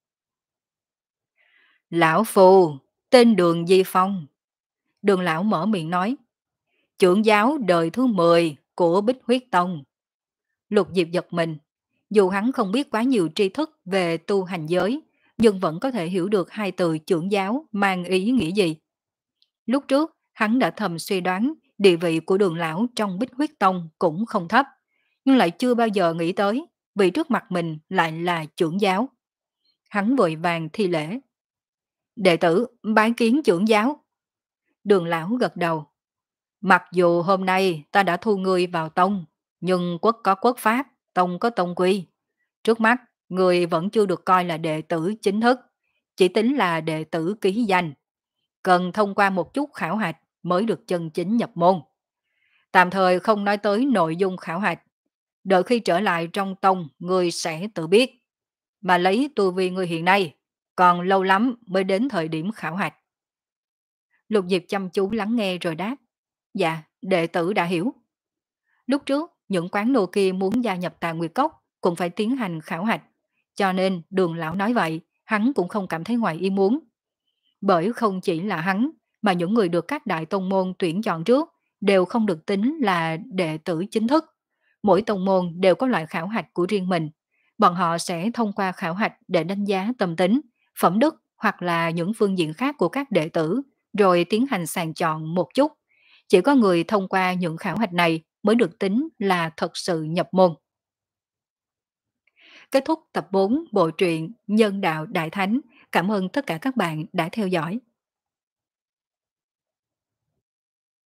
Speaker 1: Lão Phù, tên Đường Di Phong. Đường lão mở miệng nói, trưởng giáo đời thứ mười của Bích Huyết Tông. Lục Diệp giật mình, dù hắn không biết quá nhiều tri thức về tu hành giới, nhưng vẫn có thể hiểu được hai từ trưởng giáo mang ý nghĩa gì. Lúc trước, hắn đã thầm suy đoán địa vị của đường lão trong Bích Huyết Tông cũng không thấp, nhưng lại chưa bao giờ nghĩ tới, vì trước mặt mình lại là trưởng giáo. Hắn vội vàng thi lễ. Đệ tử bái kiến trưởng giáo. Đường lão gật đầu. Mặc dù hôm nay ta đã thu ngươi vào tông, nhưng quốc có quốc pháp, tông có tông quy. Trước mắt, ngươi vẫn chưa được coi là đệ tử chính thức, chỉ tính là đệ tử ký danh. Cần thông qua một chút khảo hạch mới được chân chính nhập môn. Tạm thời không nói tới nội dung khảo hạch. Đợi khi trở lại trong tông, ngươi sẽ tự biết. Mà lấy tu vi ngươi hiện nay, còn lâu lắm mới đến thời điểm khảo hạch. Lục Diệp chăm chú lắng nghe rồi đáp. Dạ, đệ tử đã hiểu. Lúc trước, những quán nô kia muốn gia nhập Tà Nguyệt Cốc cũng phải tiến hành khảo hạch. Cho nên đường lão nói vậy, hắn cũng không cảm thấy ngoài ý muốn. Bởi không chỉ là hắn, mà những người được các đại tông môn tuyển chọn trước đều không được tính là đệ tử chính thức. Mỗi tông môn đều có loại khảo hạch của riêng mình. Bọn họ sẽ thông qua khảo hạch để đánh giá tâm tính, phẩm đức hoặc là những phương diện khác của các đệ tử, rồi tiến hành sàng chọn một chút. Chỉ có người thông qua những khảo hạch này mới được tính là thật sự nhập môn. Kết thúc tập bốn bộ truyện Nhân đạo Đại Thánh. Cảm ơn tất cả các bạn đã theo dõi.